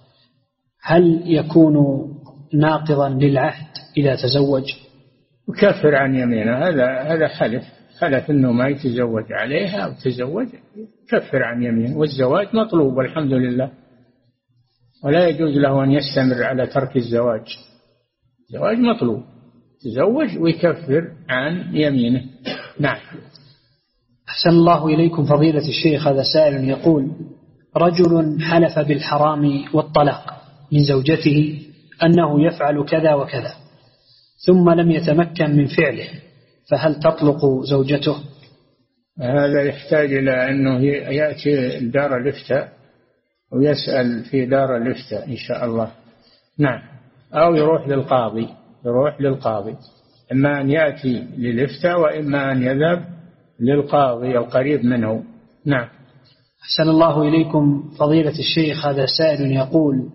هل يكون ناقضا للعهد إذا تزوج؟ يكفر عن يمينه، هذا حلف أنه ما يتزوج عليها أو تزوج، يكفر عن يمينه، والزواج مطلوب والحمد لله، ولا يجوز له أن يستمر على ترك الزواج. الزواج مطلوب، تزوج ويكفر عن يمينه. نعم. أحسن الله إليكم فضيلة الشيخ، هذا سائل يقول: رجل حلف بالحرام والطلاق من زوجته أنه يفعل كذا وكذا ثم لم يتمكن من فعله، فهل تطلق زوجته؟ هذا يحتاج إلى أنه يأتي دار الإفتاء ويسأل في دار الإفتاء إن شاء الله. نعم. أو يروح للقاضي، إما أن يأتي للإفتاء وإما أن يذهب للقاضي القريب منه. نعم. أحسن الله إليكم فضيلة الشيخ، هذا سائل يقول: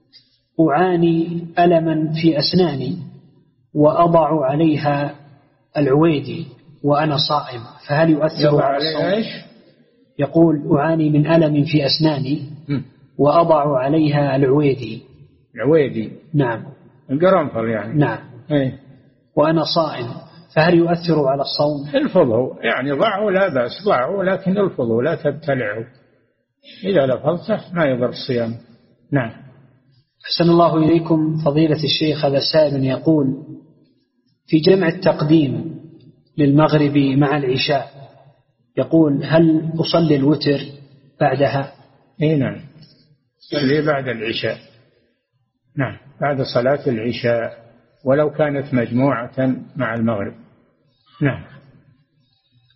أعاني ألما في أسناني وأضع عليها العويدي وأنا صائم، فهل يؤثر على الصوم؟ يقول أعاني من ألم في أسناني وأضع عليها العويدي. نعم، القرنفل يعني. نعم. وأنا صائم، فهل يؤثر على الصوم؟ الفظه، يعني ضعه لا بأس، ضعه لكن الفظه لا تبتلعه، إذا لفظته ما يضر الصيام. نعم. أحسن الله إليكم فضيلة الشيخ، هذا سائل يقول: في جمع التقديم للمغرب مع العشاء، يقول هل أصلي الوتر بعدها؟ نعم، صلي بعد العشاء. نعم، بعد صلاة العشاء ولو كانت مجموعة مع المغرب. نعم.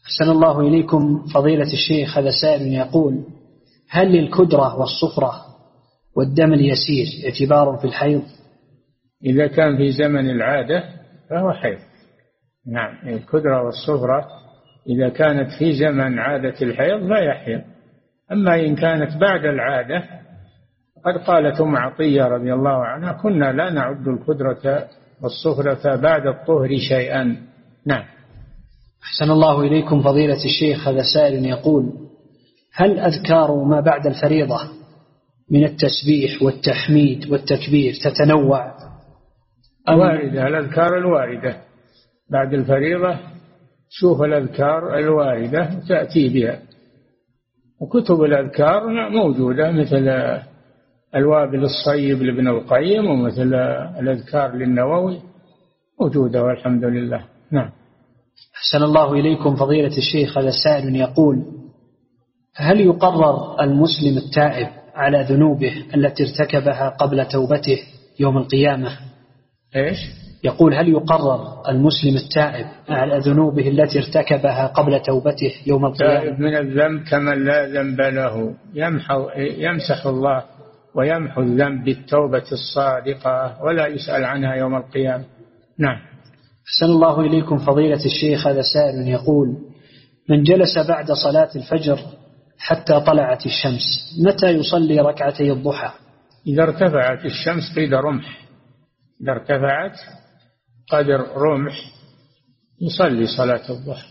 أحسن الله إليكم فضيلة الشيخ. هذا سائل يقول: هل للكدرة والصفرة والدم اليسير اعتبار في الحيض؟ إذا كان في زمن العادة فهو حيض. نعم، الكدرة والصفرة إذا كانت في زمن عادة الحيض لا يحيض. أما إن كانت بعد العادة قد قالت أم عطية رضي الله عنها: كنا لا نعد الكدرة والصفرة بعد الطهر شيئا. نعم. أحسن الله إليكم فضيلة الشيخ. هذا سائل يقول: هل أذكار ما بعد الفريضة من التسبيح والتحميد والتكبير تتنوع؟ واردة، الأذكار الواردة بعد الفريضة، شوف الأذكار الواردة تأتي بها، وكتب الأذكار موجودة مثل الوابل الصيب لابن القيم ومثل الأذكار للنووي موجودة والحمد لله. نعم. أحسن الله إليكم فضيلة الشيخ. هذا سائل يقول: هل يقرر المسلم التائب على ذنوبه التي ارتكبها قبل توبته يوم القيامة؟ إيش؟ يقول: هل يقرر المسلم التائب على ذنوبه التي ارتكبها قبل توبته يوم القيامة؟ تائب من الذنب كمن لا ذنب له، يمسح الله ويمحو الذنب بالتوبة الصادقة ولا يسأل عنها يوم القيامة. نعم. أحسن الله إليكم فضيلة الشيخ. هذا سائل يقول: من جلس بعد صلاة الفجر حتى طلعت الشمس متى يصلي ركعتي الضحى؟ إذا ارتفعت الشمس قيد رمح، إذا ارتفعت قدر رمح يصلي صلاة الضحى،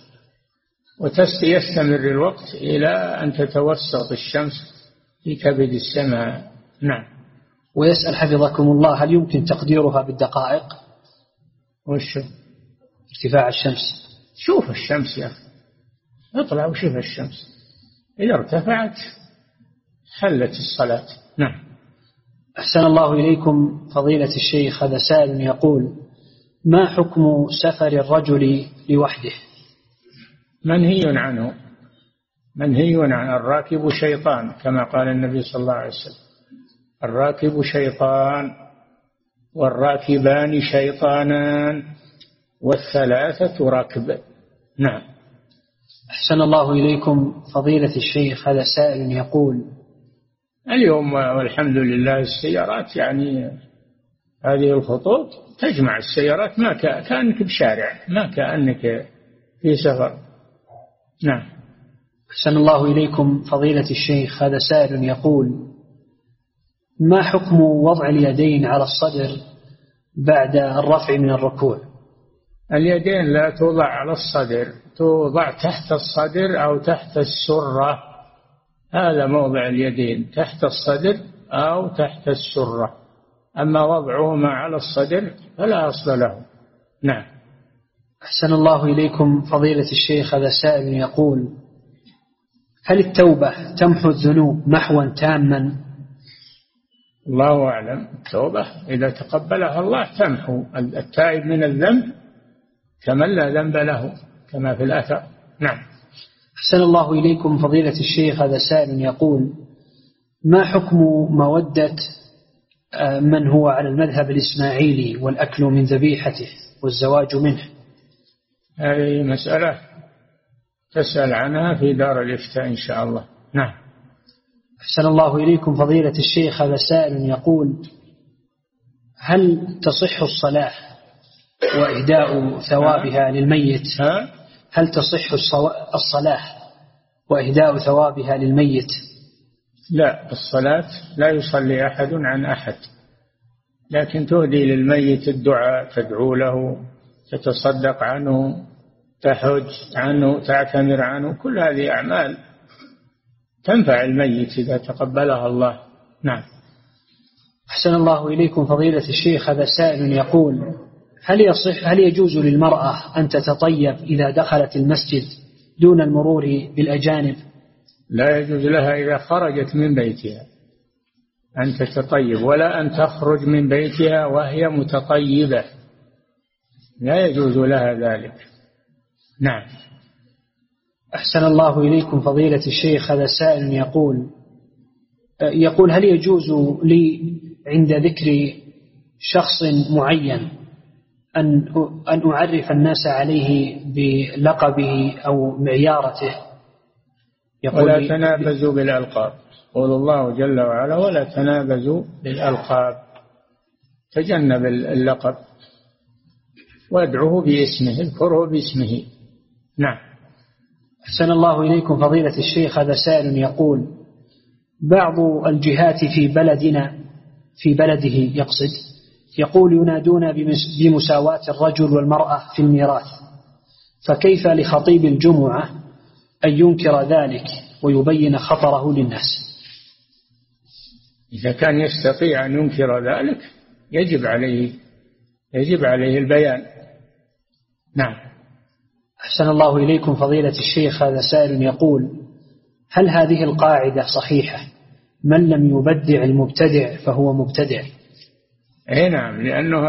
ويستمر الوقت إلى أن تتوسط الشمس في كبد السماء. نعم. ويسأل حفظكم الله: هل يمكن تقديرها بالدقائق؟ وش ارتفاع الشمس؟ شوف الشمس يا أخي، اطلع وشوف الشمس، إذا ارتفعت حلت الصلاة. نعم. أحسن الله إليكم فضيلة الشيخ. هذا سائل يقول: ما حكم سفر الرجل لوحده؟ منهي عنه، منهي عن الراكب شيطان كما قال النبي صلى الله عليه وسلم: الراكب شيطان والراكبان شيطانان والثلاثة ركب. نعم. أحسن الله إليكم فضيلة الشيخ. هذا سائل يقول: اليوم والحمد لله السيارات يعني هذه الخطوط تجمع السيارات، ما كأنك بشارع، ما كأنك في سفر. نعم. أحسن الله إليكم فضيلة الشيخ. هذا سائل يقول: ما حكم وضع اليدين على الصدر بعد الرفع من الركوع؟ اليدين لا توضع على الصدر، توضع تحت الصدر أو تحت السرة، هذا موضع اليدين، تحت الصدر أو تحت السرة. أما وضعهما على الصدر فلا أصل له. نعم. أحسن الله إليكم فضيلة الشيخ. هذا سائل يقول: هل التوبة تمحو الذنوب محوا تاما؟ الله أعلم. التوبة إذا تقبلها الله تمحو التائب من الذنب كمن لا ذنب له كما في الأثر. نعم. أحسن الله إليكم فضيلة الشيخ. هذا سائل يقول: ما حكم مودة من هو على المذهب الإسماعيلي والأكل من ذبيحته والزواج منه؟ هذه مسألة تسأل عنها في دار الإفتاء إن شاء الله. نعم. أحسن الله إليكم فضيلة الشيخ. هذا سائل يقول: هل تصح الصلاة وإهداء ثوابها للميت؟ هل تصح الصلاة وإهداء ثوابها للميت؟ لا، الصلاة لا يصلي أحد عن أحد، لكن تهدي للميت الدعاء، تدعو له، تتصدق عنه، تحج عنه، تعتمر عنه، كل هذه أعمال تنفع الميت إذا تقبلها الله. نعم. أحسن الله إليكم فضيلة الشيخ. هذا سائل يقول: هل يجوز للمرأة أن تتطيب إذا دخلت المسجد دون المرور بالأجانب؟ لا يجوز لها إذا خرجت من بيتها أن تتطيب، ولا أن تخرج من بيتها وهي متطيبة، لا يجوز لها ذلك. نعم. أحسن الله إليكم فضيلة الشيخ. هذا سائل يقول: هل يجوز لي عند ذكر شخص معين أن أعرف الناس عليه بلقبه أو معيارته. ولا تنابزوا بالألقاب، قول الله جل وعلا ولا تنابزوا بالألقاب، تجنب اللقب وادعوه باسمه، اذكره باسمه. نعم. أحسن الله إليكم فضيلة الشيخ، هذا سائل يقول: بعض الجهات في بلدنا، في بلده يقصد، يقول ينادون بمساواة الرجل والمرأة في الميراث، فكيف لخطيب الجمعة أن ينكر ذلك ويبين خطره للناس؟ إذا كان يستطيع أن ينكر ذلك يجب عليه البيان. نعم. أحسن الله إليكم فضيلة الشيخ، هذا سائل يقول: هل هذه القاعدة صحيحة؟ من لم يبدع المبتدع فهو مبتدع. أي نعم، لأنه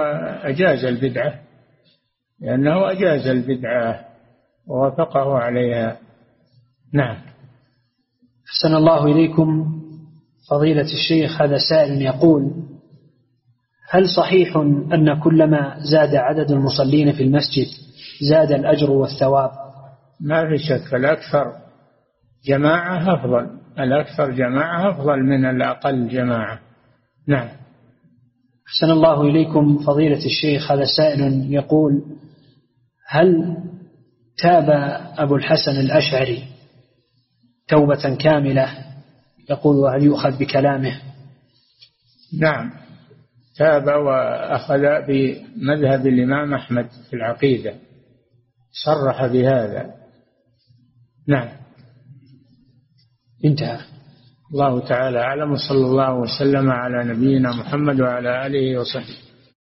أجاز البدعة ووافقه عليها. نعم. أحسن الله إليكم فضيلة الشيخ، هذا سائل يقول: هل صحيح أن كلما زاد عدد المصلين في المسجد زاد الأجر والثواب؟ ما في شك، الأكثر جماعة أفضل من الأقل جماعة. نعم. أحسن الله إليكم فضيلة الشيخ، هذا سائل يقول: هل تاب أبو الحسن الأشعري توبة كاملة؟ يقول: وهل يؤخذ بكلامه؟ نعم، تاب وأخذ بمذهب الإمام أحمد في العقيدة، صرح بهذا. نعم. انتهى. الله تعالى أعلم، صلى الله وسلم على نبينا محمد وعلى آله وصحبه.